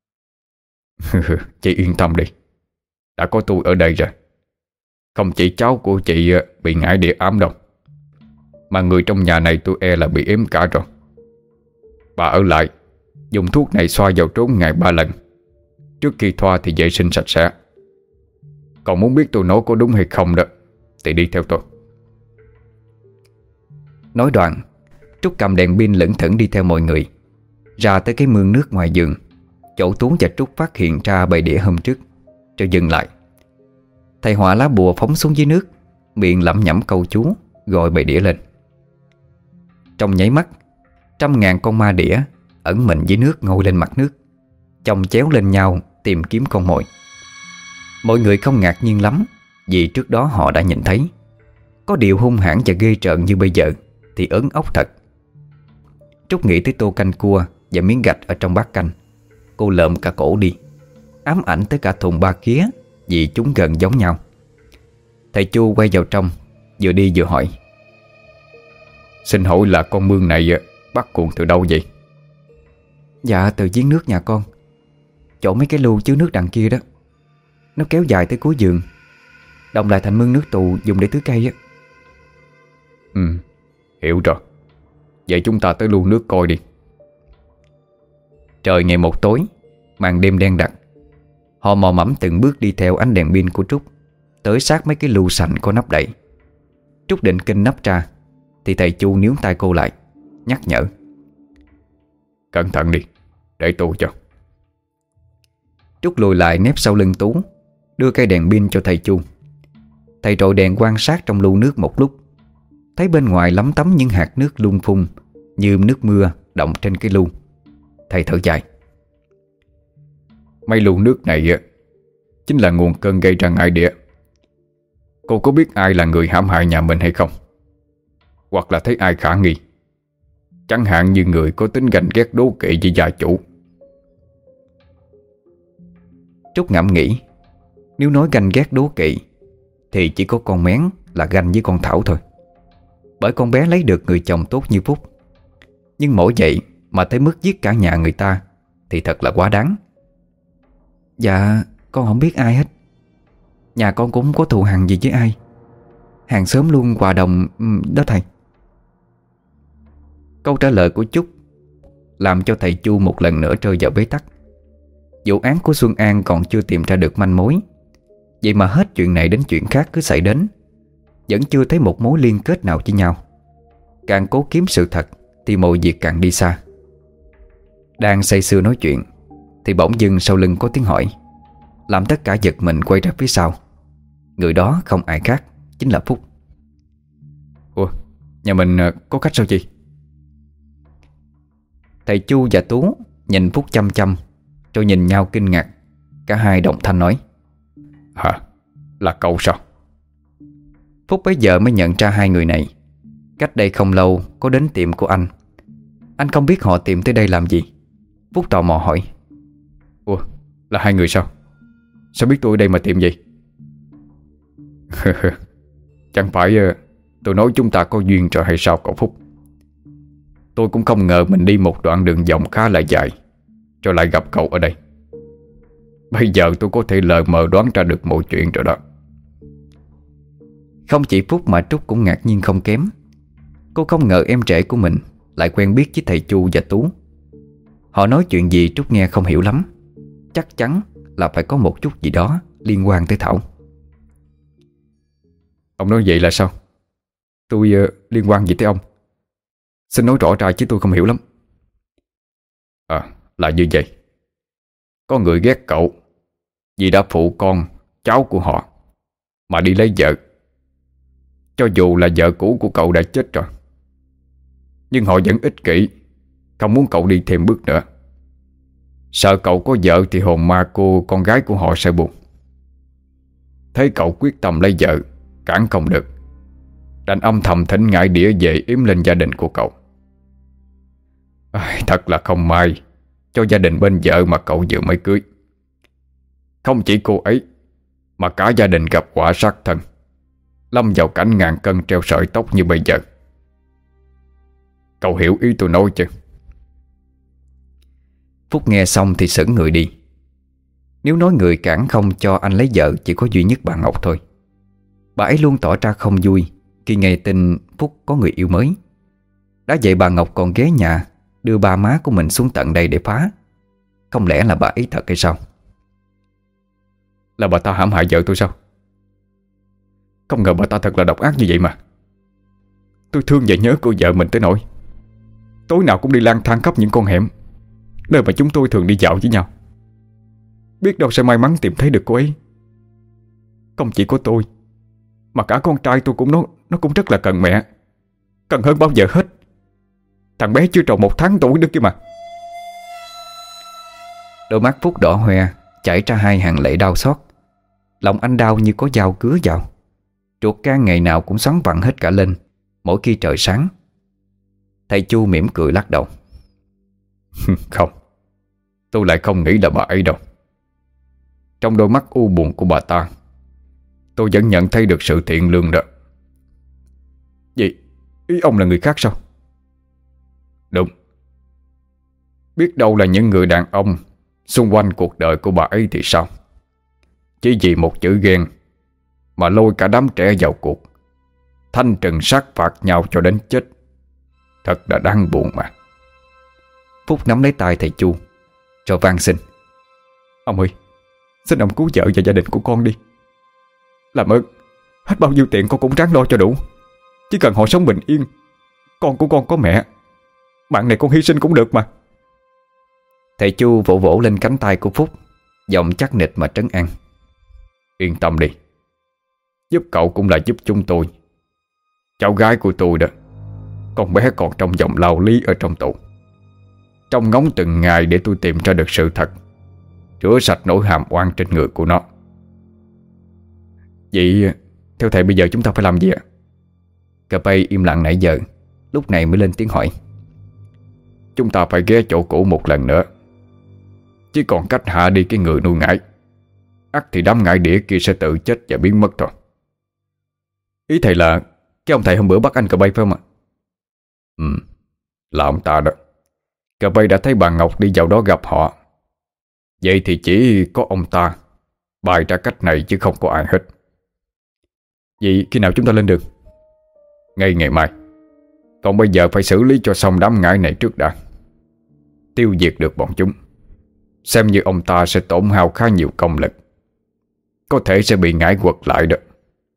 Chị yên tâm đi, đã có tôi ở đây rồi. Không chỉ cháu của chị bị ngải đĩa ám đâu, mà người trong nhà này tôi e là bị ếm cả rồi. Bà ở lại dùng thuốc này xoa vào trốn ngày ba lần. Trước khi thoa thì vệ sinh sạch sẽ. Còn muốn biết tôi nói có đúng hay không đó thì đi theo tôi. Nói đoạn, Trúc cầm đèn pin lững thững đi theo mọi người ra tới cái mương nước ngoài giường, chỗ Tú và Trúc phát hiện ra bầy đĩa hôm trước, rồi dừng lại. Thầy họa lá bùa phóng xuống dưới nước, miệng lẩm nhẩm câu chú gọi bầy đĩa lên. Trong nháy mắt, trăm ngàn con ma đĩa ẩn mình dưới nước ngồi lên mặt nước, chồng chéo lên nhau tìm kiếm con mồi. Mọi người không ngạc nhiên lắm, vì trước đó họ đã nhìn thấy. Có điều hung hãn và ghê rợn như bây giờ thì ớn ốc thật. Trúc nghĩ tới tô canh cua và miếng gạch ở trong bát canh. Cô lợm cả cổ đi, ám ảnh tới cả thùng ba khía, vì chúng gần giống nhau. Thầy Chu quay vào trong, vừa đi vừa hỏi: Xin hỏi là con mương này bắt nguồn từ đâu vậy? Dạ từ giếng nước nhà con, chỗ mấy cái lu chứa nước đằng kia đó. Nó kéo dài tới cuối giường, đồng lại thành mương nước tù dùng để tưới cây á. Ừ, hiểu rồi. Vậy chúng ta tới lu nước coi đi. Trời ngày một tối, màn đêm đen đặc. Họ mò mẫm từng bước đi theo ánh đèn pin của Trúc, tới sát mấy cái lu sành có nắp đậy. Trúc định kinh nắp ra thì thầy Chu níu tay cô lại, nhắc nhở: Cẩn thận đi, để tôi cho. Trúc lùi lại nép sau lưng Tú, đưa cây đèn pin cho thầy Chu. Thầy trội đèn quan sát trong lu nước một lúc, thấy bên ngoài lấm tấm những hạt nước lung phung như nước mưa đọng trên cái lu. Thầy thở dài: Mấy lu nước này chính là nguồn cơn gây ra ngại địa. Cô có biết ai là người hãm hại nhà mình hay không? Hoặc là thấy ai khả nghi, chẳng hạn như người có tính ganh ghét đố kỵ với gia chủ? Trúc ngẫm nghĩ, nếu nói ganh ghét đố kỵ thì chỉ có con Mén là ganh với con Thảo thôi. Bởi con bé lấy được người chồng tốt như Phúc. Nhưng mỗi vậy mà tới mức giết cả nhà người ta thì thật là quá đáng. Dạ con không biết ai hết. Nhà con cũng không có thù hằn gì với ai. Hàng xóm luôn hòa đồng đó thầy. Câu trả lời của Trúc làm cho thầy Chu một lần nữa rơi vào bế tắc. Vụ án của Xuân An còn chưa tìm ra được manh mối, vậy mà hết chuyện này đến chuyện khác cứ xảy đến, vẫn chưa thấy một mối liên kết nào với nhau. Càng cố kiếm sự thật thì mọi việc càng đi xa. Đang say sưa nói chuyện thì bỗng dưng sau lưng có tiếng hỏi, làm tất cả giật mình quay ra phía sau. Người đó không ai khác, chính là Phúc. Ủa, nhà mình có khách sao chị? Thầy Chu và Tú nhìn Phúc chăm chăm, rồi nhìn nhau kinh ngạc. Cả hai đồng thanh nói: Hả? Là cậu sao? Phúc bấy giờ mới nhận ra hai người này cách đây không lâu có đến tiệm của anh. Anh không biết họ tìm tới đây làm gì. Phúc tò mò hỏi: Ủa, là hai người sao? Sao biết tôi ở đây mà tìm gì? Chẳng phải tôi nói chúng ta có duyên rồi hay sao cậu Phúc? Tôi cũng không ngờ mình đi một đoạn đường vòng khá là dài rồi lại gặp cậu ở đây. Bây giờ tôi có thể lờ mờ đoán ra được mọi chuyện rồi đó. Không chỉ Phúc mà Trúc cũng ngạc nhiên không kém. Cô không ngờ em rể của mình lại quen biết với thầy Chu và Tú. Họ nói chuyện gì Trúc nghe không hiểu lắm. Chắc chắn là phải có một chút gì đó liên quan tới Thảo. Ông nói vậy là sao? Tôi uh, liên quan gì tới ông? Xin nói rõ ra chứ tôi không hiểu lắm. À, là như vậy. Có người ghét cậu vì đã phụ con, cháu của họ mà đi lấy vợ. Cho dù là vợ cũ của cậu đã chết rồi, nhưng họ vẫn ích kỷ, không muốn cậu đi thêm bước nữa. Sợ cậu có vợ thì hồn ma cô con gái của họ sẽ buồn. Thấy cậu quyết tâm lấy vợ, cản không được, đành âm thầm thỉnh ngải đĩa về yếm lên gia đình của cậu. À, thật là không may cho gia đình bên vợ mà cậu vừa mới cưới. Không chỉ cô ấy mà cả gia đình gặp quả sát thân, lâm vào cảnh ngàn cân treo sợi tóc như bây giờ. Cậu hiểu ý tôi nói chứ? Phúc nghe xong thì sững người đi. Nếu nói người cản không cho anh lấy vợ chỉ có duy nhất bà Ngọc thôi. Bà ấy luôn tỏ ra không vui khi nghe tin Phúc có người yêu mới. Đã vậy bà Ngọc còn ghé nhà đưa ba má của mình xuống tận đây để phá. Không lẽ là bà ấy thật hay sao? Là bà ta hãm hại vợ tôi sao? Không ngờ bà ta thật là độc ác như vậy mà. Tôi thương và nhớ cô vợ mình tới nỗi tối nào cũng đi lang thang khắp những con hẻm nơi mà chúng tôi thường đi dạo với nhau. Biết đâu sẽ may mắn tìm thấy được cô ấy. Không chỉ có tôi mà cả con trai tôi cũng nó Nó cũng rất là cần mẹ, cần hơn bao giờ hết. Thằng bé chưa tròn một tháng tuổi nữa kia mà. Đôi mắt Phúc đỏ hoe, chảy ra hai hàng lệ đau xót. Lòng anh đau như có dao cứa vào. Ruột gan ngày nào cũng xoắn vặn hết cả lên mỗi khi trời sáng. Thầy Chu mỉm cười lắc đầu. Không, tôi lại không nghĩ là bà ấy đâu. Trong đôi mắt u buồn của bà ta, tôi vẫn nhận thấy được sự thiện lương đó. Vậy ý ông là người khác sao? Đúng. Biết đâu là những người đàn ông xung quanh cuộc đời của bà ấy thì sao? Chỉ vì một chữ ghen mà lôi cả đám trẻ vào cuộc, thanh trừng sát phạt nhau cho đến chết. Thật là đáng buồn mà. Phúc nắm lấy tay thầy Chu rồi van xin: Ông ơi, xin ông cứu vợ và gia đình của con đi. Làm ơn, hết bao nhiêu tiền con cũng ráng lo cho đủ. Chỉ cần họ sống bình yên. Con của con có mẹ, mạng này con hy sinh cũng được mà. Thầy Chu vỗ vỗ lên cánh tay của Phúc, giọng chắc nịch mà trấn an: Yên tâm đi, giúp cậu cũng là giúp chúng tôi. Cháu gái của tôi đó, con bé còn trong vòng lao lý ở trong tù. Trông ngóng từng ngày để tôi tìm ra được sự thật, rửa sạch nỗi hàm oan trên người của nó. Vậy theo thầy bây giờ chúng ta phải làm gì ạ? Cà Bay im lặng nãy giờ, lúc này mới lên tiếng hỏi: Chúng ta phải ghé chỗ cũ một lần nữa. Chỉ còn cách hạ đi cái người nuôi ngải. Ắt thì đám ngải đĩa kia sẽ tự chết và biến mất thôi. Ý thầy là cái ông thầy hôm bữa bắt anh Cà Bay phải không ạ? Ừ, là ông ta đó. Cà Bay đã thấy bà Ngọc đi vào đó gặp họ. Vậy thì chỉ có ông ta bày ra cách này chứ không có ai hết. Vậy khi nào chúng ta lên đường? Ngay ngày mai. Còn bây giờ phải xử lý cho xong đám ngải này trước đã. Tiêu diệt được bọn chúng, xem như ông ta sẽ tổn hao khá nhiều công lực. Có thể sẽ bị ngải quật lại đó.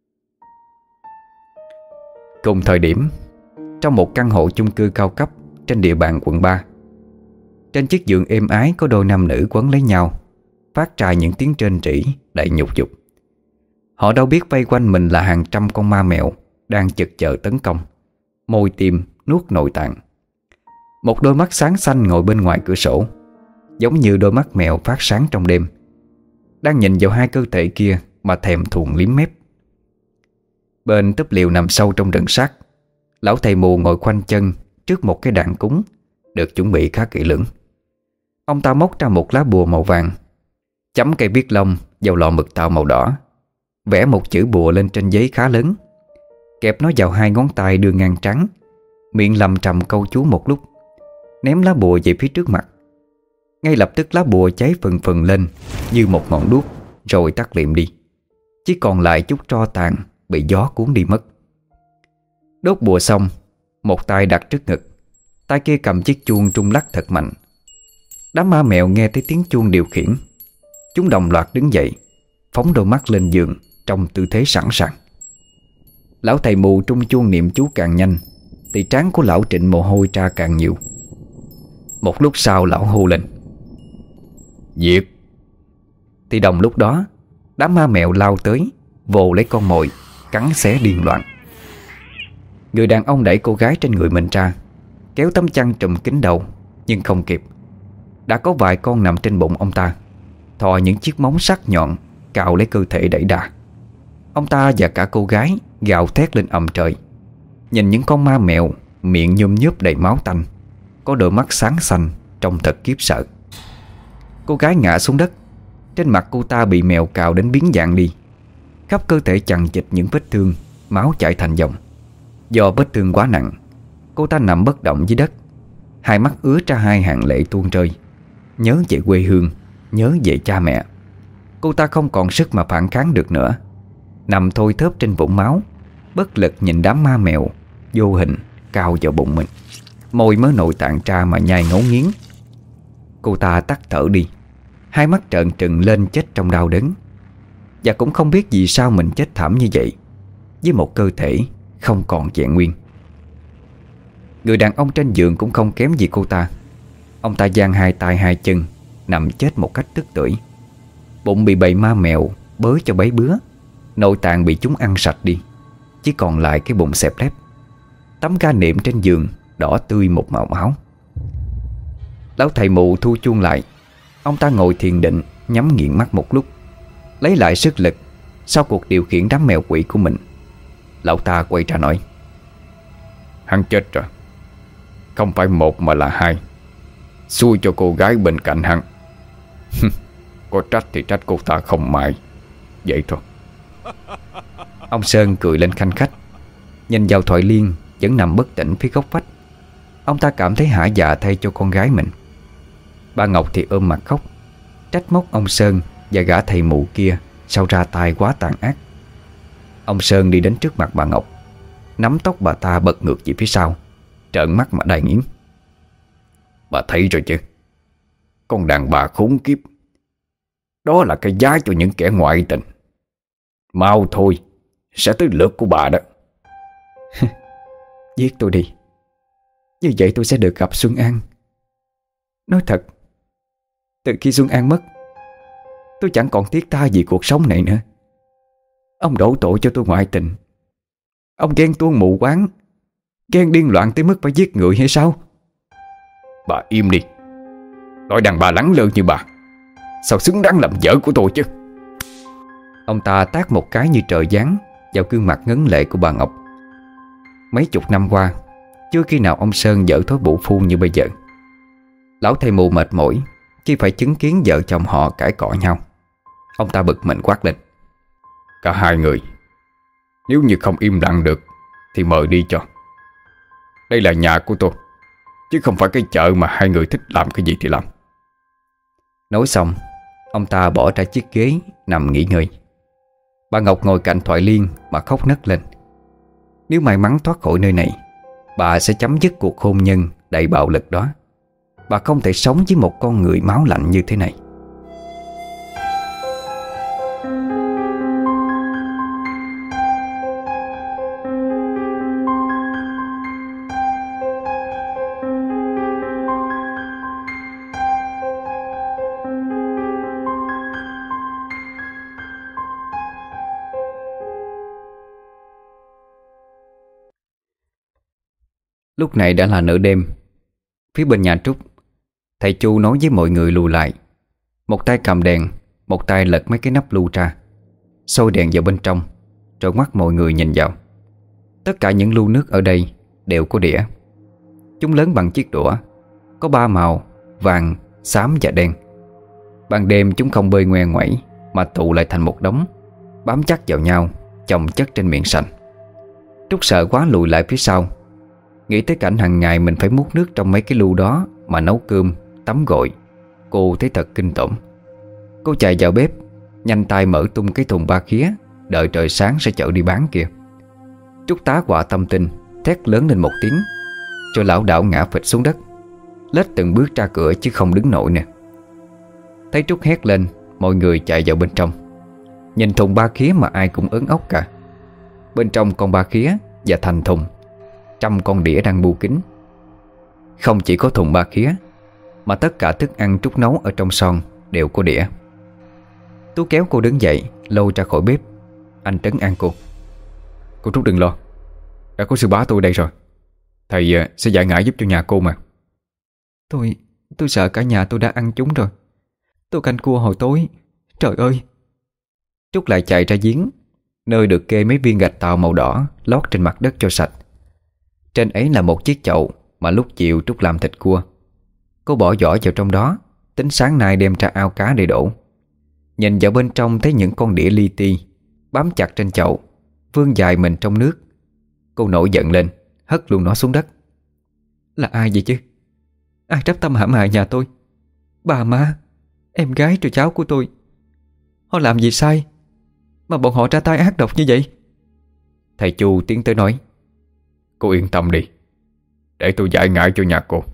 Cùng thời điểm, trong một căn hộ chung cư cao cấp trên địa bàn quận ba, trên chiếc giường êm ái có đôi nam nữ quấn lấy nhau, phát ra những tiếng rên rỉ đầy nhục dục. Họ đâu biết vây quanh mình là hàng trăm con ma mèo đang chực chờ tấn công, môi tim nuốt nội tạng. Một đôi mắt sáng xanh ngồi bên ngoài cửa sổ, giống như đôi mắt mèo phát sáng trong đêm, đang nhìn vào hai cơ thể kia mà thèm thuồng liếm mép. Bên túp liều nằm sâu trong rừng sắt, lão thầy mù ngồi khoanh chân trước một cái đàn cúng được chuẩn bị khá kỹ lưỡng. Ông ta móc ra một lá bùa màu vàng, chấm cây viết lông vào lọ mực tàu màu đỏ, vẽ một chữ bùa lên trên giấy khá lớn, kẹp nó vào hai ngón tay đưa ngang trắng, miệng lầm trầm câu chú một lúc, ném lá bùa về phía trước mặt. Ngay lập tức lá bùa cháy phừng phừng lên như một ngọn đuốc, rồi tắt liệm đi. Chỉ còn lại chút tro tàn bị gió cuốn đi mất. Đốt bùa xong, một tay đặt trước ngực, tay kia cầm chiếc chuông rung lắc thật mạnh. Đám ma mèo nghe thấy tiếng chuông điều khiển, chúng đồng loạt đứng dậy, phóng đôi mắt lên giường trong tư thế sẵn sàng. Lão thầy mù trung chuông niệm chú càng nhanh thì trán của lão Trịnh mồ hôi ra càng nhiều. Một lúc sau lão hô lên: Diệt! Thì đồng lúc đó, đám ma mèo lao tới, vồ lấy con mồi, cắn xé điên loạn. Người đàn ông đẩy cô gái trên người mình ra, kéo tấm chăn trùm kín đầu, nhưng không kịp. Đã có vài con nằm trên bụng ông ta, thò những chiếc móng sắc nhọn cào lấy cơ thể đẩy đà. Ông ta và cả cô gái gào thét lên ầm trời, nhìn những con ma mèo miệng nhum nhớp đầy máu tanh, có đôi mắt sáng xanh trông thật khiếp sợ. Cô gái ngã xuống đất, trên mặt cô ta bị mèo cào đến biến dạng đi, khắp cơ thể chằng chịt những vết thương, máu chảy thành dòng. Do vết thương quá nặng, cô ta nằm bất động dưới đất, hai mắt ứa ra hai hàng lệ tuôn rơi. Nhớ về quê hương, nhớ về cha mẹ. Cô ta không còn sức mà phản kháng được nữa, nằm thôi thớp trên vũng máu, bất lực nhìn đám ma mèo vô hình cao vào bụng mình, môi mớ nội tạng ra mà nhai ngấu nghiến. Cô ta tắt thở đi, hai mắt trợn trừng lên chết trong đau đớn. Và cũng không biết vì sao mình chết thảm như vậy, với một cơ thể không còn vẹn nguyên. Người đàn ông trên giường cũng không kém gì cô ta. Ông ta giang hai tay hai chân, nằm chết một cách tức tưởi. Bụng bị bầy ma mèo bới cho bấy bứa, nội tạng bị chúng ăn sạch đi, chỉ còn lại cái bụng xẹp lép. Tấm ga niệm trên giường đỏ tươi một màu máu. Lão thầy mù thu chuông lại. Ông ta ngồi thiền định, nhắm nghiền mắt một lúc, lấy lại sức lực sau cuộc điều khiển đám mèo quỷ của mình. Lão ta quay ra nói: Hắn chết rồi. Không phải một mà là hai. Xui cho cô gái bên cạnh hắn. Có trách thì trách cô ta không mại. Vậy thôi. Ông Sơn cười lên khanh khách, nhìn vào Thoại Liên vẫn nằm bất tỉnh phía góc vách. Ông ta cảm thấy hả dạ thay cho con gái mình. Bà Ngọc thì ôm mặt khóc, trách móc ông Sơn và gã thầy mụ kia sao ra tay quá tàn ác. Ông Sơn đi đến trước mặt bà Ngọc, nắm tóc bà ta bật ngược về phía sau, trợn mắt mà đai nghiến. Bà thấy rồi chứ, con đàn bà khốn kiếp, đó là cái giá cho những kẻ ngoại tình. Mau thôi, sẽ tới lượt của bà đó. Giết tôi đi, như vậy tôi sẽ được gặp Xuân An. Nói thật, từ khi Xuân An mất, tôi chẳng còn tiếc tha gì cuộc sống này nữa. Ông đổ tội cho tôi ngoại tình. Ông ghen tuông mù quáng, ghen điên loạn tới mức phải giết người hay sao? Bà im đi. Nói đàn bà lẳng lơ như bà, sao xứng đáng làm vợ của tôi chứ? Ông ta tát một cái như trời giáng vào gương mặt ngấn lệ của bà Ngọc. Mấy chục năm qua, chưa khi nào ông Sơn dở thói bủ phu như bây giờ. Lão thầy mù mệt mỏi khi phải chứng kiến vợ chồng họ cãi cọ nhau. Ông ta bực mình quát lên: Cả hai người, nếu như không im lặng được thì mời đi cho. Đây là nhà của tôi, chứ không phải cái chợ mà hai người thích làm cái gì thì làm. Nói xong, ông ta bỏ ra chiếc ghế nằm nghỉ ngơi. Bà Ngọc ngồi cạnh Thoại Liên mà khóc nấc lên. Nếu may mắn thoát khỏi nơi này, bà sẽ chấm dứt cuộc hôn nhân đầy bạo lực đó. Bà không thể sống với một con người máu lạnh như thế này. Lúc này đã là nửa đêm. Phía bên nhà Trúc, thầy Chu nói với mọi người lùi lại. Một tay cầm đèn, một tay lật mấy cái nắp lu ra, soi đèn vào bên trong, rồi mắt mọi người nhìn vào. Tất cả những lu nước ở đây đều có đĩa. Chúng lớn bằng chiếc đũa, có ba màu: vàng, xám và đen. Ban đêm chúng không bơi ngoe ngoẩy, mà tụ lại thành một đống, bám chắc vào nhau, chồng chất trên miệng sành. Trúc sợ quá lùi lại phía sau, nghĩ tới cảnh hàng ngày mình phải múc nước trong mấy cái lu đó mà nấu cơm, tắm gội. Cô thấy thật kinh tởm. Cô chạy vào bếp, nhanh tay mở tung cái thùng ba khía, đợi trời sáng sẽ chở đi bán kìa. Trúc tá hỏa tâm tinh, thét lớn lên một tiếng, rồi lảo đảo ngã phịch xuống đất, lết từng bước ra cửa chứ không đứng nổi nè. Thấy Trúc hét lên, mọi người chạy vào bên trong. Nhìn thùng ba khía mà ai cũng ớn ốc cả. Bên trong con ba khía và thành thùng, trăm con đĩa đang bu kín. Không chỉ có thùng ba khía, mà tất cả thức ăn Trúc nấu ở trong son đều có đĩa. Tú kéo cô đứng dậy, lôi ra khỏi bếp. Anh trấn an cô: Cô Trúc đừng lo, đã có sư bá tôi đây rồi. Thầy sẽ giải ngải giúp cho nhà cô mà. Tôi, tôi sợ cả nhà tôi đã ăn chúng rồi. Tôi canh cua hồi tối, trời ơi. Trúc lại chạy ra giếng, nơi được kê mấy viên gạch tàu màu đỏ lót trên mặt đất cho sạch. Trên ấy là một chiếc chậu mà lúc chiều Trúc làm thịt cua. Cô bỏ vỏ vào trong đó, tính sáng nay đem ra ao cá để đổ. Nhìn vào bên trong thấy những con đĩa li ti bám chặt trên chậu, vươn dài mình trong nước. Cô nổi giận lên, hất luôn nó xuống đất. Là ai vậy chứ? Ai trách tâm hãm hại nhà tôi? Bà má, em gái rồi cháu của tôi. Họ làm gì sai mà bọn họ ra tay ác độc như vậy? Thầy Chu tiến tới nói: Cô yên tâm đi, để tôi giải ngải cho nhà cô.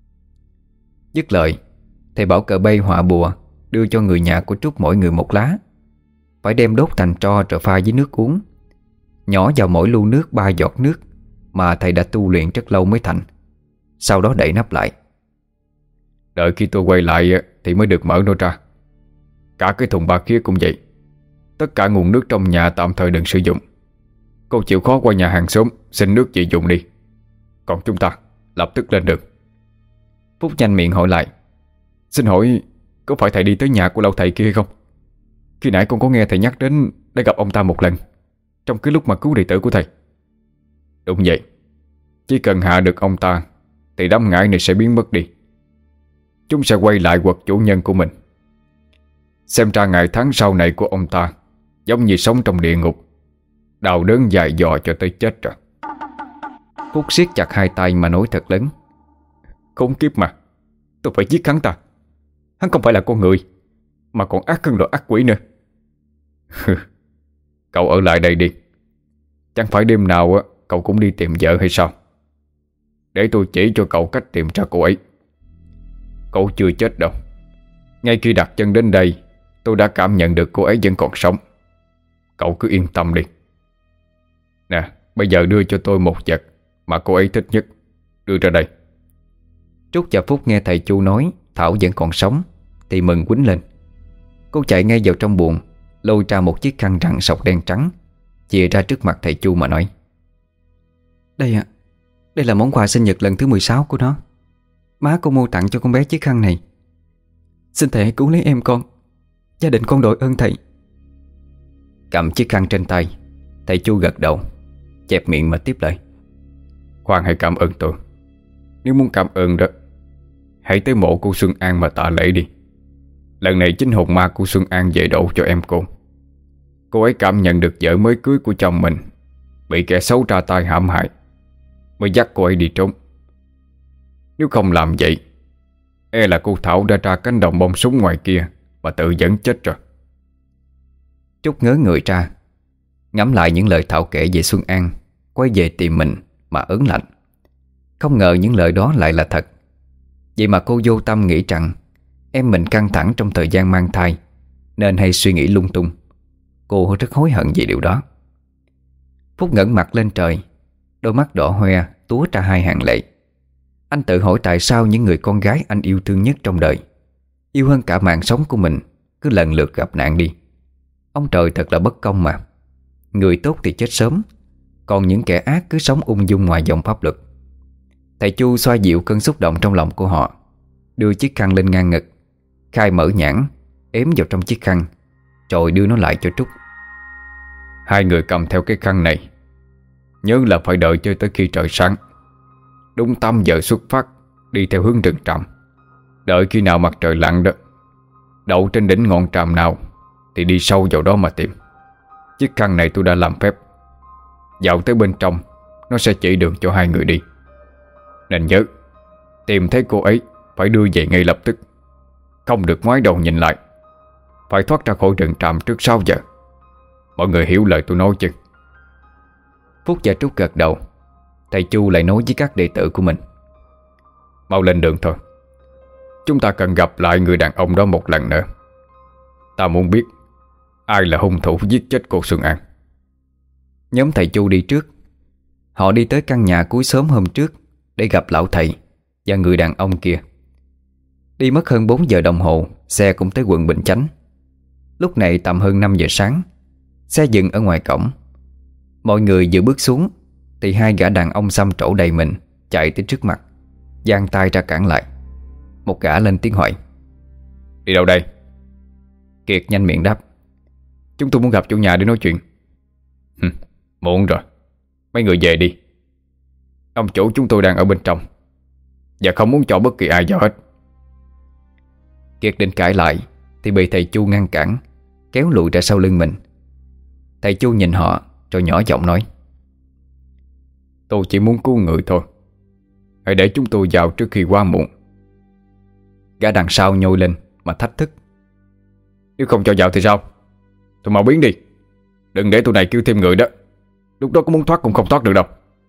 Dứt lời, thầy bảo cờ bay họa bùa đưa cho người nhà của Trúc mỗi người một lá. Phải đem đốt thành tro rồi pha với nước uống, nhỏ vào mỗi lu nước ba giọt nước mà thầy đã tu luyện rất lâu mới thành. Sau đó đậy nắp lại. Đợi khi tôi quay lại thì mới được mở nó ra. Cả cái thùng ba khía cũng vậy. Tất cả nguồn nước trong nhà tạm thời đừng sử dụng. Cô chịu khó qua nhà hàng xóm xin nước chị dùng đi. Còn chúng ta lập tức lên đường. Phúc nhanh miệng hỏi lại: Xin hỏi, có phải thầy đi tới nhà của lão thầy kia không? Khi nãy con có nghe thầy nhắc đến đã gặp ông ta một lần, trong cái lúc mà cứu đệ tử của thầy. Đúng vậy. Chỉ cần hạ được ông ta thì đám ngải này sẽ biến mất đi. Chúng sẽ quay lại quật chủ nhân của mình. Xem ra ngày tháng sau này của ông ta giống như sống trong địa ngục, đau đớn dài dò cho tới chết rồi. Phúc siết chặt hai tay mà nói thật lớn: Khốn kiếp mà, tôi phải giết hắn ta. Hắn không phải là con người, mà còn ác hơn loại ác quỷ nữa. Cậu ở lại đây đi. Chẳng phải đêm nào cậu cũng đi tìm vợ hay sao? Để tôi chỉ cho cậu cách tìm ra cô ấy. Cậu chưa chết đâu. Ngay khi đặt chân đến đây, tôi đã cảm nhận được cô ấy vẫn còn sống. Cậu cứ yên tâm đi. Nè, bây giờ đưa cho tôi một vật mà cô ấy thích nhất. Đưa ra đây. Trúc và Phúc nghe thầy Chu nói Thảo vẫn còn sống thì mừng quýnh lên. Cô chạy ngay vào trong buồng, lôi ra một chiếc khăn rằn sọc đen trắng, chìa ra trước mặt thầy Chu mà nói: Đây ạ, đây là món quà sinh nhật lần thứ mười sáu của nó. Má cô mua tặng cho con bé chiếc khăn này. Xin thầy hãy cứu lấy em con. Gia đình con đội ơn thầy. Cầm chiếc khăn trên tay, thầy Chu gật đầu, chẹp miệng mà tiếp lời: Khoan, hãy cảm ơn tôi. Nếu muốn cảm ơn đó, hãy tới mộ cô Xuân An mà tạ lễ đi. Lần này chính hồn ma của Xuân An về độ cho em cô. Cô ấy cảm nhận được vợ mới cưới của chồng mình bị kẻ xấu ra tay hãm hại, mới dắt cô ấy đi trốn. Nếu không làm vậy, e là cô Thảo đã ra cánh đồng bom súng ngoài kia mà tự dẫn chết rồi. Trúc ngớ người ra, ngẫm lại những lời Thảo kể về Xuân An quay về tìm mình mà ớn lạnh. Không ngờ những lời đó lại là thật. Vậy mà cô vô tâm nghĩ rằng em mình căng thẳng trong thời gian mang thai nên hay suy nghĩ lung tung. Cô rất hối hận về điều đó. Phúc ngẩng mặt lên trời, đôi mắt đỏ hoe túa ra hai hàng lệ. Anh tự hỏi tại sao những người con gái anh yêu thương nhất trong đời, yêu hơn cả mạng sống của mình, cứ lần lượt gặp nạn đi. Ông trời thật là bất công mà. Người tốt thì chết sớm, còn những kẻ ác cứ sống ung dung ngoài vòng pháp luật. Thầy Chu xoa dịu cơn xúc động trong lòng của họ, đưa chiếc khăn lên ngang ngực, khai mở nhãn, ém vào trong chiếc khăn, rồi đưa nó lại cho Trúc. Hai người cầm theo cái khăn này, nhớ là phải đợi cho tới khi trời sáng. Đúng tám giờ xuất phát, đi theo hướng rừng tràm. Đợi khi nào mặt trời lặn đó, đậu trên đỉnh ngọn tràm nào thì đi sâu vào đó mà tìm. Chiếc khăn này tôi đã làm phép, dạo tới bên trong nó sẽ chỉ đường cho hai người đi. Nên nhớ, tìm thấy cô ấy phải đưa về ngay lập tức, không được ngoái đầu nhìn lại. Phải thoát ra khỏi rừng tràm trước sáu giờ. Mọi người hiểu lời tôi nói chứ? Phúc và Trúc gật đầu. Thầy Chu lại nói với các đệ tử của mình: Mau lên đường thôi. Chúng ta cần gặp lại người đàn ông đó một lần nữa. Ta muốn biết ai là hung thủ giết chết cô Xuân An. Nhóm thầy Chu đi trước. Họ đi tới căn nhà cuối sớm hôm trước để gặp lão thầy và người đàn ông kia. Đi mất hơn bốn giờ đồng hồ, xe cũng tới quận Bình Chánh. Lúc này tầm hơn năm giờ sáng, xe dừng ở ngoài cổng. Mọi người vừa bước xuống thì hai gã đàn ông xăm trổ đầy mình chạy tới trước mặt, giang tay ra cản lại. Một gã lên tiếng hỏi: Đi đâu đây? Kiệt nhanh miệng đáp: Chúng tôi muốn gặp chủ nhà để nói chuyện. Hừ, muộn rồi, mấy người về đi. Ông chủ chúng tôi đang ở bên trong và không muốn cho bất kỳ ai vào hết. Kiệt định cãi lại thì bị thầy Chu ngăn cản, kéo lùi ra sau lưng mình. Thầy Chu nhìn họ rồi nhỏ giọng nói: Tôi chỉ muốn cứu người thôi, hãy để chúng tôi vào trước khi quá muộn. Gã đằng sau nhô lên mà thách thức: Nếu không cho vào thì sao? Thôi mau biến đi, đừng để tụi này kêu thêm người đó. Lúc đó có muốn thoát cũng không thoát được đâu.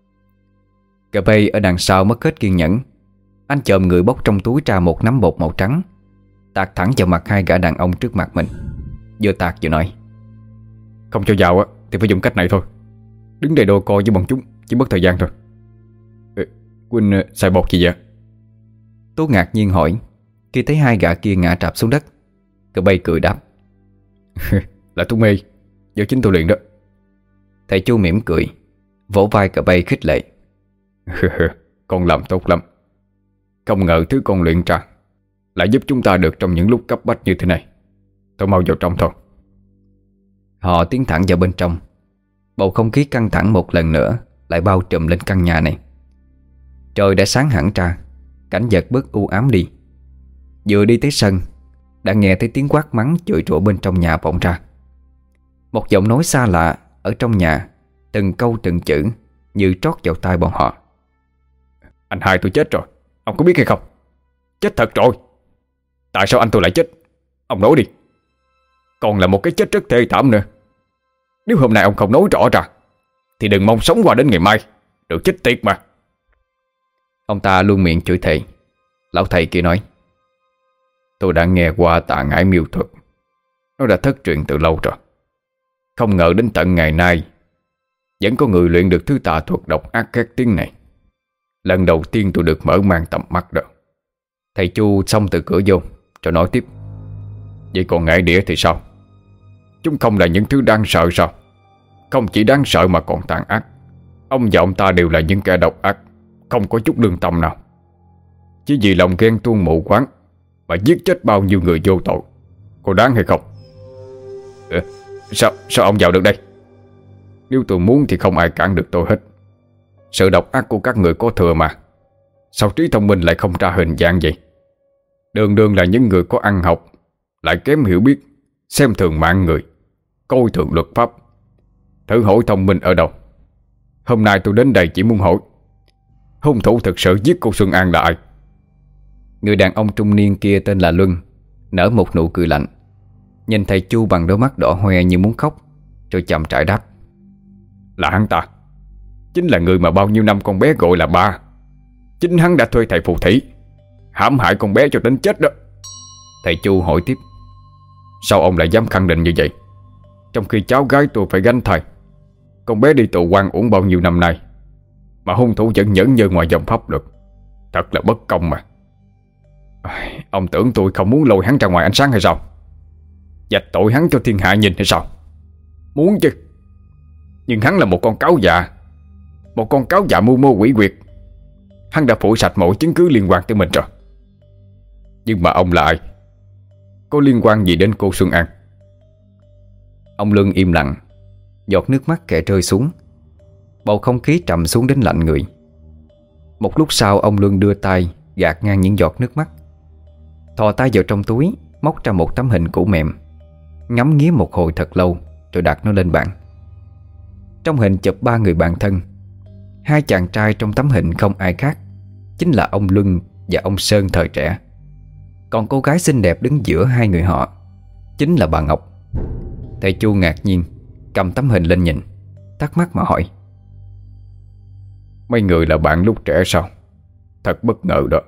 Cà Bay ở đằng sau mất hết kiên nhẫn. Anh chồm người bốc trong túi ra một nắm bột màu trắng, tạt thẳng vào mặt hai gã đàn ông trước mặt mình. Vừa tạt vừa nói: Không cho vào á thì phải dùng cách này thôi. Đứng đây đôi co với bọn chúng chỉ mất thời gian thôi. ừ, Quynh uh, xài bột gì vậy? Tú ngạc nhiên hỏi khi thấy hai gã kia ngã trạp xuống đất. Cà Bay cười đáp: Là thuốc mê do chính tôi luyện đó. Thầy Chu mỉm cười, vỗ vai Cà Bay khích lệ: Con làm tốt lắm. Không ngờ thứ con luyện ra lại giúp chúng ta được trong những lúc cấp bách như thế này. Tôi mau vào trong thôi. Họ tiến thẳng vào bên trong. Bầu không khí căng thẳng một lần nữa lại bao trùm lên căn nhà này. Trời đã sáng hẳn ra, cảnh vật bớt u ám đi. Vừa đi tới sân đã nghe thấy tiếng quát mắng chửi rủa bên trong nhà vọng ra. Một giọng nói xa lạ ở trong nhà, từng câu từng chữ như trót vào tai bọn họ: Anh hai tôi chết rồi, ông có biết hay không? Chết thật rồi. Tại sao anh tôi lại chết? Ông nói đi. Còn là một cái chết rất thê thảm nữa. Nếu hôm nay ông không nói rõ ra thì đừng mong sống qua đến ngày mai. Được chết tiệt mà. Ông ta luôn miệng chửi thề. Lão thầy kia nói: Tôi đã nghe qua Tà Ngải miêu thuật. Nó đã thất truyền từ lâu rồi. Không ngờ đến tận ngày nay vẫn có người luyện được thứ tà thuật độc ác khét tiếng này. Lần đầu tiên tôi được mở mang tầm mắt đó. Thầy Chu xông từ cửa vô rồi nói tiếp: Vậy còn ngải đĩa thì sao? Chúng không là những thứ đáng sợ sao? Không chỉ đáng sợ mà còn tàn ác. Ông và ông ta đều là những kẻ độc ác, không có chút lương tâm nào. Chỉ vì lòng ghen tuông mù quáng mà giết chết bao nhiêu người vô tội. Có đáng hay không? Ờ, sao, sao ông vào được đây? Nếu tôi muốn thì không ai cản được tôi hết. Sự độc ác của các người có thừa mà. Sao trí thông minh lại không ra hình dạng vậy? Đường đường là những người có ăn học, lại kém hiểu biết, xem thường mạng người, coi thường luật pháp. Thử hỏi thông minh ở đâu? Hôm nay tôi đến đây chỉ muốn hỏi, hung thủ thực sự giết cô Xuân An là ai? Người đàn ông trung niên kia tên là Luân nở một nụ cười lạnh, nhìn thầy Chu bằng đôi mắt đỏ hoe như muốn khóc, rồi chậm rãi đáp: Là hắn ta. Chính là người mà bao nhiêu năm con bé gọi là ba. Chính hắn đã thuê thầy phù thủy hãm hại con bé cho đến chết đó. Thầy Chu hỏi tiếp: Sao ông lại dám khẳng định như vậy, trong khi cháu gái tôi phải gánh thai? Con bé đi tù oan uổng bao nhiêu năm nay mà hung thủ vẫn nhẫn nhơ ngoài dòng pháp luật. Thật là bất công mà. Ông tưởng tôi không muốn lôi hắn ra ngoài ánh sáng hay sao? Dạch tội hắn cho thiên hạ nhìn hay sao? Muốn chứ. Nhưng hắn là một con cáo già, một con cáo già mưu mô quỷ quyệt. Hắn đã phủi sạch mọi chứng cứ liên quan tới mình rồi. Nhưng mà ông là ai? Có liên quan gì đến cô Xuân An? Ông Luân im lặng, giọt nước mắt kẻ rơi xuống. Bầu không khí trầm xuống đến lạnh người. Một lúc sau ông Luân đưa tay gạt ngang những giọt nước mắt, thò tay vào trong túi, móc ra một tấm hình cũ mềm, ngắm nghía một hồi thật lâu rồi đặt nó lên bàn. Trong hình chụp ba người bạn thân. Hai chàng trai trong tấm hình không ai khác, chính là ông Luân và ông Sơn thời trẻ. Còn cô gái xinh đẹp đứng giữa hai người họ chính là bà Ngọc. Thầy Chu ngạc nhiên cầm tấm hình lên nhìn, thắc mắc mà hỏi: Mấy người là bạn lúc trẻ sao? Thật bất ngờ đó.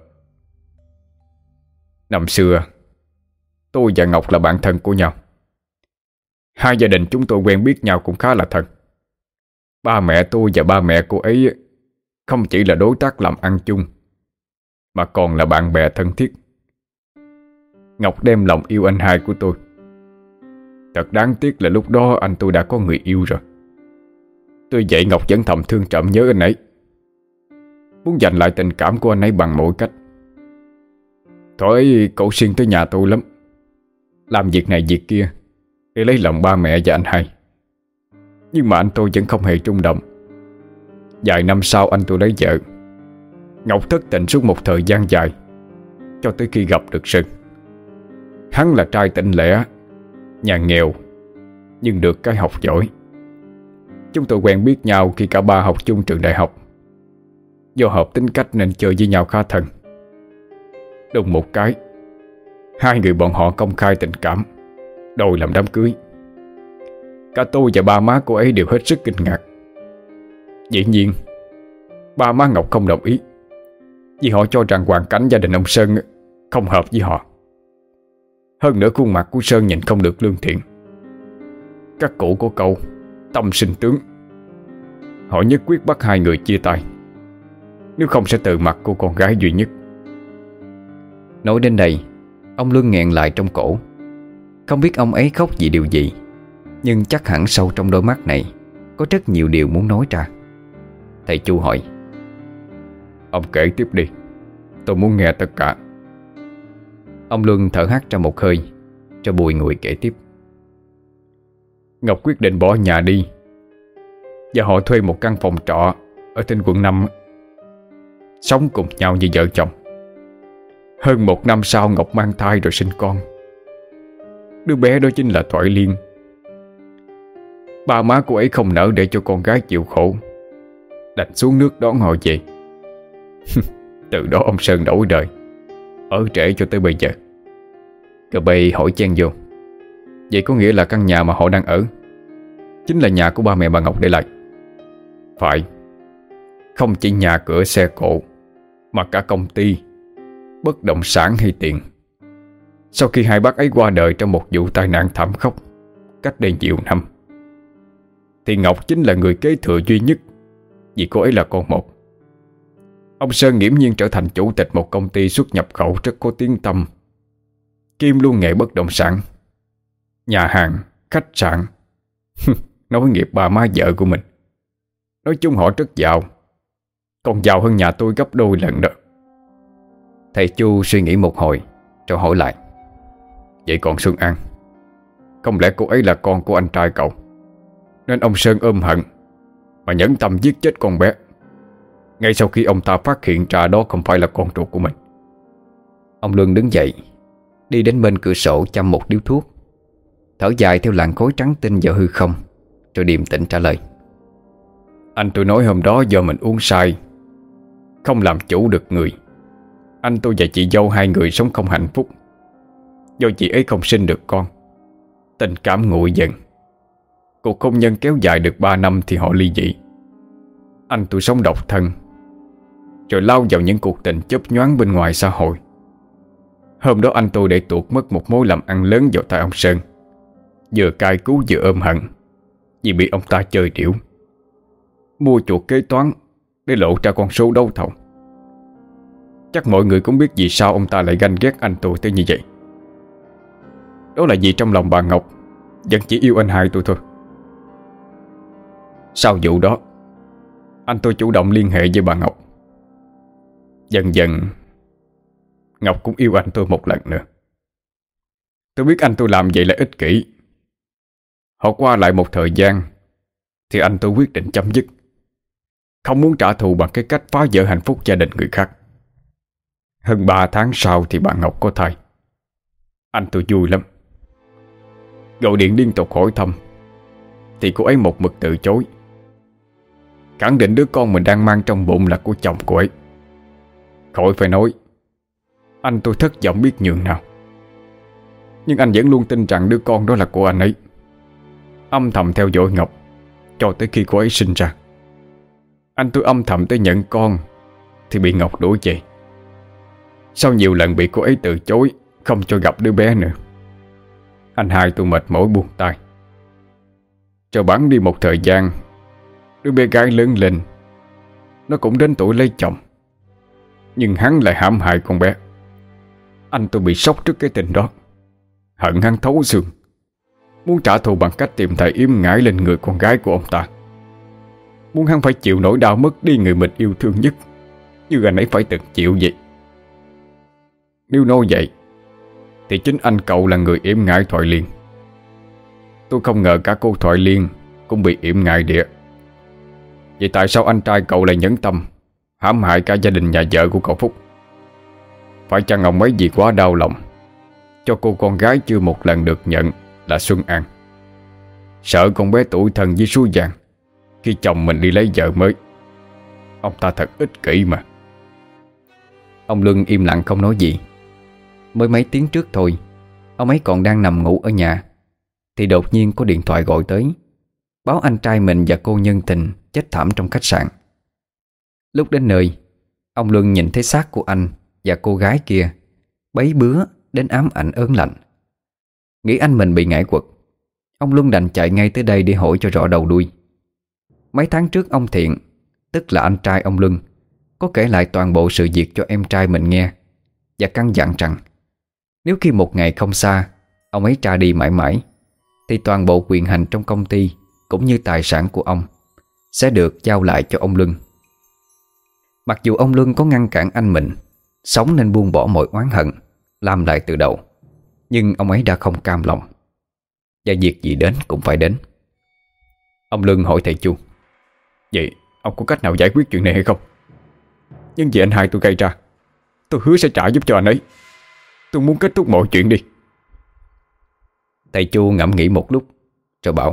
Năm xưa tôi và Ngọc là bạn thân của nhau. Hai gia đình chúng tôi quen biết nhau cũng khá là thân. Ba mẹ tôi và ba mẹ cô ấy không chỉ là đối tác làm ăn chung, mà còn là bạn bè thân thiết. Ngọc đem lòng yêu anh hai của tôi. Thật đáng tiếc là lúc đó anh tôi đã có người yêu rồi. Tuy vậy Ngọc vẫn thầm thương trộm nhớ anh ấy, muốn giành lại tình cảm của anh ấy bằng mọi cách. Thôi ấy cậu xuyên tới nhà tôi lắm, làm việc này việc kia để lấy lòng ba mẹ và anh hai. Nhưng mà anh tôi vẫn không hề trung động. Vài năm sau anh tôi lấy vợ. Ngọc thất tình suốt một thời gian dài, cho tới khi gặp được Sơn. Hắn là trai tỉnh lẻ, nhà nghèo, nhưng được cái học giỏi. Chúng tôi quen biết nhau khi cả ba học chung trường đại học. Do hợp tính cách nên chơi với nhau khá thân. Đùng một cái, hai người bọn họ công khai tình cảm, đòi làm đám cưới. Cả tôi và ba má cô ấy đều hết sức kinh ngạc. Dĩ nhiên ba má Ngọc không đồng ý, vì họ cho rằng hoàn cảnh gia đình ông Sơn không hợp với họ. Hơn nữa khuôn mặt của Sơn nhìn không được lương thiện. Các cụ có câu tâm sinh tướng. Họ nhất quyết bắt hai người chia tay, nếu không sẽ từ mặt cô con gái duy nhất. Nói đến đây, ông Luân nghẹn lại trong cổ. Không biết ông ấy khóc vì điều gì, nhưng chắc hẳn sâu trong đôi mắt này có rất nhiều điều muốn nói ra. Thầy Chu hỏi: Ông kể tiếp đi, tôi muốn nghe tất cả. Ông Luân thở hắt ra một hơi, cho bùi ngùi kể tiếp. Ngọc quyết định bỏ nhà đi, và họ thuê một căn phòng trọ ở trên quận năm, sống cùng nhau như vợ chồng. Hơn một năm sau Ngọc mang thai rồi sinh con. Đứa bé đó chính là Thoại Liên. Ba má cô ấy không nỡ để cho con gái chịu khổ, đành xuống nước đón họ về. Từ đó ông Sơn đổi đời, ở trễ cho tới bây giờ. Cờ bầy hỏi chen vô: Vậy có nghĩa là căn nhà mà họ đang ở chính là nhà của ba mẹ bà Ngọc để lại? Phải. Không chỉ nhà cửa xe cộ, mà cả công ty, bất động sản hay tiền. Sau khi hai bác ấy qua đời trong một vụ tai nạn thảm khốc cách đây nhiều năm, thì Ngọc chính là người kế thừa duy nhất, vì cô ấy là con một. Ông Sơn nghiễm nhiên trở thành chủ tịch một công ty xuất nhập khẩu rất có tiếng tăm, kiêm luôn nghề bất động sản, nhà hàng, khách sạn. Nối nghiệp bà má vợ của mình. Nói chung họ rất giàu, còn giàu hơn nhà tôi gấp đôi lần đó. Thầy Chu suy nghĩ một hồi rồi hỏi lại: Vậy còn Xuân An, không lẽ cô ấy là con của anh trai cậu, nên ông Sơn ôm hận mà nhẫn tâm giết chết con bé ngay sau khi ông ta phát hiện ra đó không phải là con ruột của mình? Ông Luân đứng dậy, đi đến bên cửa sổ châm một điếu thuốc, thở dài theo làn khói trắng tinh vào hư không, rồi điềm tĩnh trả lời: Anh tôi nói hôm đó do mình uống say, không làm chủ được người. Anh tôi và chị dâu hai người sống không hạnh phúc, do chị ấy không sinh được con, tình cảm nguội dần. Cuộc hôn nhân kéo dài được ba năm thì họ ly dị. Anh tôi sống độc thân, rồi lao vào những cuộc tình chớp nhoáng bên ngoài xã hội. Hôm đó anh tôi để tuột mất một mối làm ăn lớn vào tay ông Sơn, vừa cai cứu vừa ôm hận vì bị ông ta chơi điểu, mua chuộc kế toán để lộ ra con số đấu thầu. Chắc mọi người cũng biết vì sao ông ta lại ganh ghét anh tôi tới như vậy. Đó là vì trong lòng bà Ngọc vẫn chỉ yêu anh hai tôi thôi. Sau vụ đó, anh tôi chủ động liên hệ với bà Ngọc. Dần dần Ngọc cũng yêu anh tôi một lần nữa. Tôi biết anh tôi làm vậy là ích kỷ. Họ qua lại một thời gian thì anh tôi quyết định chấm dứt, không muốn trả thù bằng cái cách phá vỡ hạnh phúc gia đình người khác. Hơn ba tháng sau thì bà Ngọc có thai. Anh tôi vui lắm, gọi điện liên tục hỏi thăm, thì cô ấy một mực từ chối, khẳng định đứa con mình đang mang trong bụng là của chồng cô ấy. Khỏi phải nói, anh tôi thất vọng biết nhường nào. Nhưng anh vẫn luôn tin rằng đứa con đó là của anh ấy, âm thầm theo dõi Ngọc cho tới khi cô ấy sinh ra. Anh tôi âm thầm tới nhận con thì bị Ngọc đuổi về. Sau nhiều lần bị cô ấy từ chối, không cho gặp đứa bé nữa, anh hai tôi mệt mỏi buông tay. Rồi bẵng đi một thời gian, đứa bé gái lớn lên, nó cũng đến tuổi lấy chồng, nhưng hắn lại hãm hại con bé. Anh tôi bị sốc trước cái tình đó, hận hắn thấu xương, muốn trả thù bằng cách tìm thầy yếm ngải lên người con gái của ông ta, muốn hắn phải chịu nỗi đau mất đi người mình yêu thương nhất, như anh ấy phải từng chịu vậy. Nếu nói vậy thì chính anh cậu là người yểm ngại Thoại Liên. Tôi không ngờ cả cô Thoại Liên cũng bị yểm ngại địa. Vậy tại sao anh trai cậu lại nhẫn tâm hãm hại cả gia đình nhà vợ của cậu Phúc? Phải chăng ông ấy vì quá đau lòng cho cô con gái chưa một lần được nhận là Xuân An, sợ con bé tuổi thân với suối vàng khi chồng mình đi lấy vợ mới? Ông ta thật ích kỷ mà. Ông Luân im lặng không nói gì. Mới mấy tiếng trước thôi, ông ấy còn đang nằm ngủ ở nhà, thì đột nhiên có điện thoại gọi tới, báo anh trai mình và cô nhân tình chết thảm trong khách sạn. Lúc đến nơi, ông Luân nhìn thấy xác của anh và cô gái kia bấy bứa đến ám ảnh ớn lạnh. Nghĩ anh mình bị ngã quỵ, ông Luân đành chạy ngay tới đây để hỏi cho rõ đầu đuôi. Mấy tháng trước ông Thiện, tức là anh trai ông Luân, có kể lại toàn bộ sự việc cho em trai mình nghe, và căn dặn rằng nếu khi một ngày không xa ông ấy ra đi mãi mãi, thì toàn bộ quyền hành trong công ty cũng như tài sản của ông sẽ được giao lại cho ông Luân. Mặc dù ông Luân có ngăn cản anh mình sống nên buông bỏ mọi oán hận, làm lại từ đầu, nhưng ông ấy đã không cam lòng, và việc gì đến cũng phải đến. Ông Luân hỏi thầy Chu: Vậy ông có cách nào giải quyết chuyện này hay không? Nhưng vì anh hai tôi gây ra, tôi hứa sẽ trả giúp cho anh ấy. Tôi muốn kết thúc mọi chuyện đi. Thầy Chu ngẫm nghĩ một lúc rồi bảo: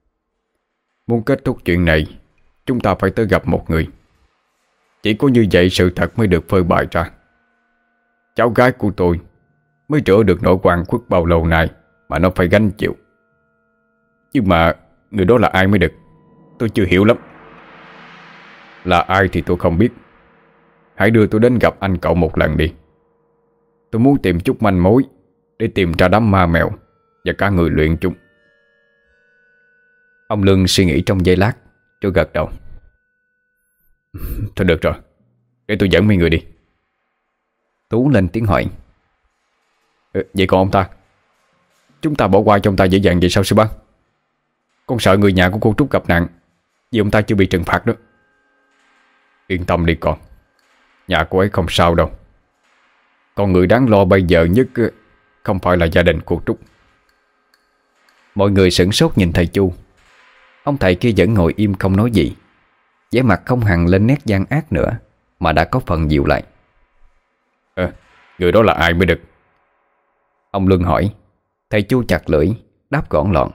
Muốn kết thúc chuyện này, chúng ta phải tới gặp một người. Chỉ có như vậy sự thật mới được phơi bày ra. Cháu gái của tôi mới rửa được nỗi oan khuất bao lâu nay mà nó phải gánh chịu. Nhưng mà người đó là ai mới được, tôi chưa hiểu lắm. Là ai thì tôi không biết. Hãy đưa tôi đến gặp anh cậu một lần đi. Tôi muốn tìm chút manh mối để tìm ra đám ma mèo và cả người luyện chúng. Ông Lương suy nghĩ trong giây lát rồi gật đầu. Thôi được rồi, để tôi dẫn mấy người đi. Tú lên tiếng hỏi. Ừ, vậy còn ông ta? Chúng ta bỏ qua cho ông ta dễ dàng vậy sao sư bá? Con sợ người nhà của cô Trúc gặp nạn vì ông ta chưa bị trừng phạt đó. Yên tâm đi con, nhà cô ấy không sao đâu. Còn người đáng lo bây giờ nhất không phải là gia đình cô Trúc. Mọi người sửng sốt nhìn thầy Chu. Ông thầy kia vẫn ngồi im không nói gì, vẻ mặt không hằn lên nét gian ác nữa, mà đã có phần dịu lại. Ờ, người đó là ai mới được? Ông Luân hỏi. Thầy Chu chặt lưỡi đáp gọn lọn.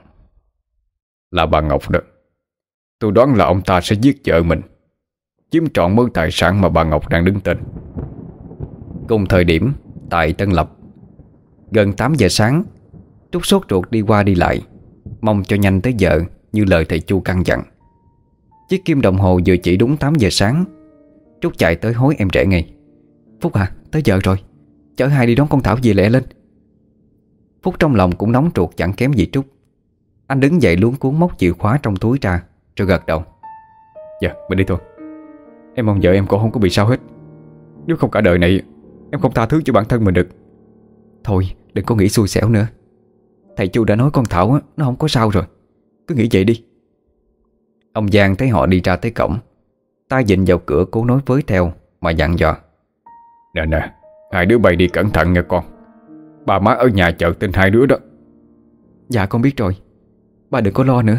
Là bà Ngọc đó. Tôi đoán là ông ta sẽ giết vợ mình, chiếm trọn mớ tài sản mà bà Ngọc đang đứng tên. Cùng thời điểm tại Tân Lập, gần tám giờ sáng, Trúc sốt ruột đi qua đi lại, mong cho nhanh tới giờ như lời thầy Chu căn dặn. Chiếc kim đồng hồ vừa chỉ đúng tám giờ sáng. Trúc chạy tới hối em trẻ ngay. Phúc à, tới giờ rồi, chở hai đi đón con Thảo về lẹ lên. Phúc trong lòng cũng nóng ruột chẳng kém gì Trúc. Anh đứng dậy luống cuống móc chìa khóa trong túi ra rồi gật đầu. Dạ, mình đi thôi. Em mong vợ em cũng không có bị sao hết. Nếu không cả đời này em không tha thứ cho bản thân mình được. Thôi đừng có nghĩ xui xẻo nữa. Thầy Chu đã nói con Thảo á, nó không có sao rồi. Cứ nghĩ vậy đi. Ông Giang thấy họ đi ra tới cổng, tay vịn vào cửa cố nói với theo mà dặn dò. Nè nè, hai đứa bay đi cẩn thận nha con. Bà má ở nhà chờ tin hai đứa đó. Dạ con biết rồi, ba đừng có lo nữa.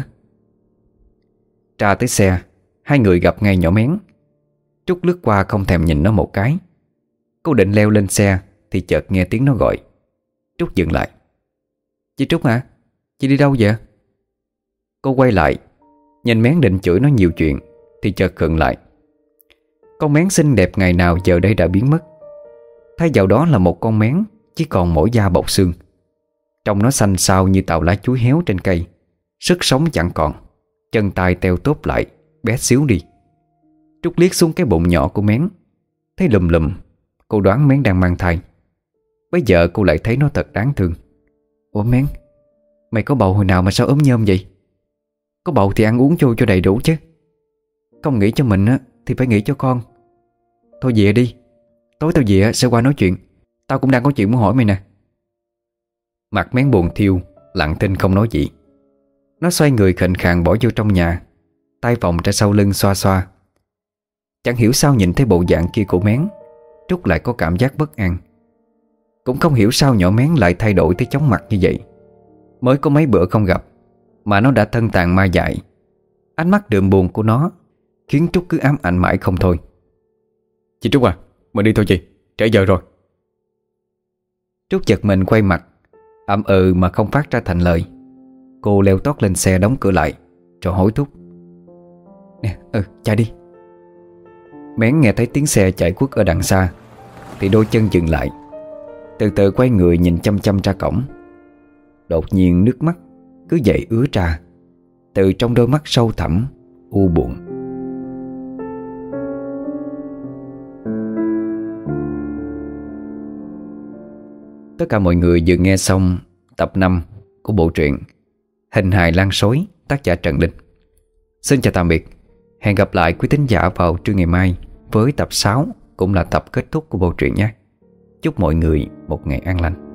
Ra tới xe, hai người gặp ngay nhỏ Mén. Trúc lướt qua không thèm nhìn nó một cái. Cô định leo lên xe thì chợt nghe tiếng nó gọi. Trúc dừng lại. Chị Trúc hả? Chị đi đâu vậy? Cô quay lại, nhìn Mén định chửi nó nhiều chuyện thì chợt khựng lại. Con Mén xinh đẹp ngày nào giờ đây đã biến mất. Thay vào đó là một con Mén chỉ còn mỗi da bọc xương. Trông nó xanh xao như tàu lá chuối héo trên cây, sức sống chẳng còn, chân tay teo tóp lại, bé xíu đi. Trúc liếc xuống cái bụng nhỏ của Mén, thấy lùm lùm. Cô đoán Mén đang mang thai. Bây giờ cô lại thấy nó thật đáng thương. Ủa Mén, mày có bầu hồi nào mà sao ốm nhom vậy? Có bầu thì ăn uống cho cho đầy đủ chứ. Không nghĩ cho mình á thì phải nghĩ cho con. Thôi về đi, tối tao về sẽ qua nói chuyện. Tao cũng đang có chuyện muốn hỏi mày nè. Mặt Mén buồn thiêu, lặng thinh không nói gì. Nó xoay người khệnh khàng bỏ vô trong nhà, tay vòng ra sau lưng xoa xoa. Chẳng hiểu sao nhìn thấy bộ dạng kia của Mén, Trúc lại có cảm giác bất an. Cũng không hiểu sao nhỏ Mén lại thay đổi tới chóng mặt như vậy. Mới có mấy bữa không gặp mà nó đã thân tàn ma dại. Ánh mắt đượm buồn của nó khiến Trúc cứ ám ảnh mãi không thôi. Chị Trúc à, mình đi thôi chị, trễ giờ rồi. Trúc giật mình quay mặt, ậm ừ mà không phát ra thành lời. Cô leo tót lên xe đóng cửa lại rồi hối thúc. Nè, ừ, chạy đi. Mén nghe thấy tiếng xe chạy quất ở đằng xa thì đôi chân dừng lại, từ từ quay người nhìn chăm chăm ra cổng. Đột nhiên nước mắt cứ vậy ứa ra từ trong đôi mắt sâu thẳm u buồn. Tất cả mọi người vừa nghe xong tập năm của bộ truyện Hình hài lan sói, tác giả Trần Linh. Xin chào tạm biệt. Hẹn gặp lại quý thính giả vào trưa ngày mai với tập sáu, cũng là tập kết thúc của bộ truyện nhé. Chúc mọi người một ngày an lành.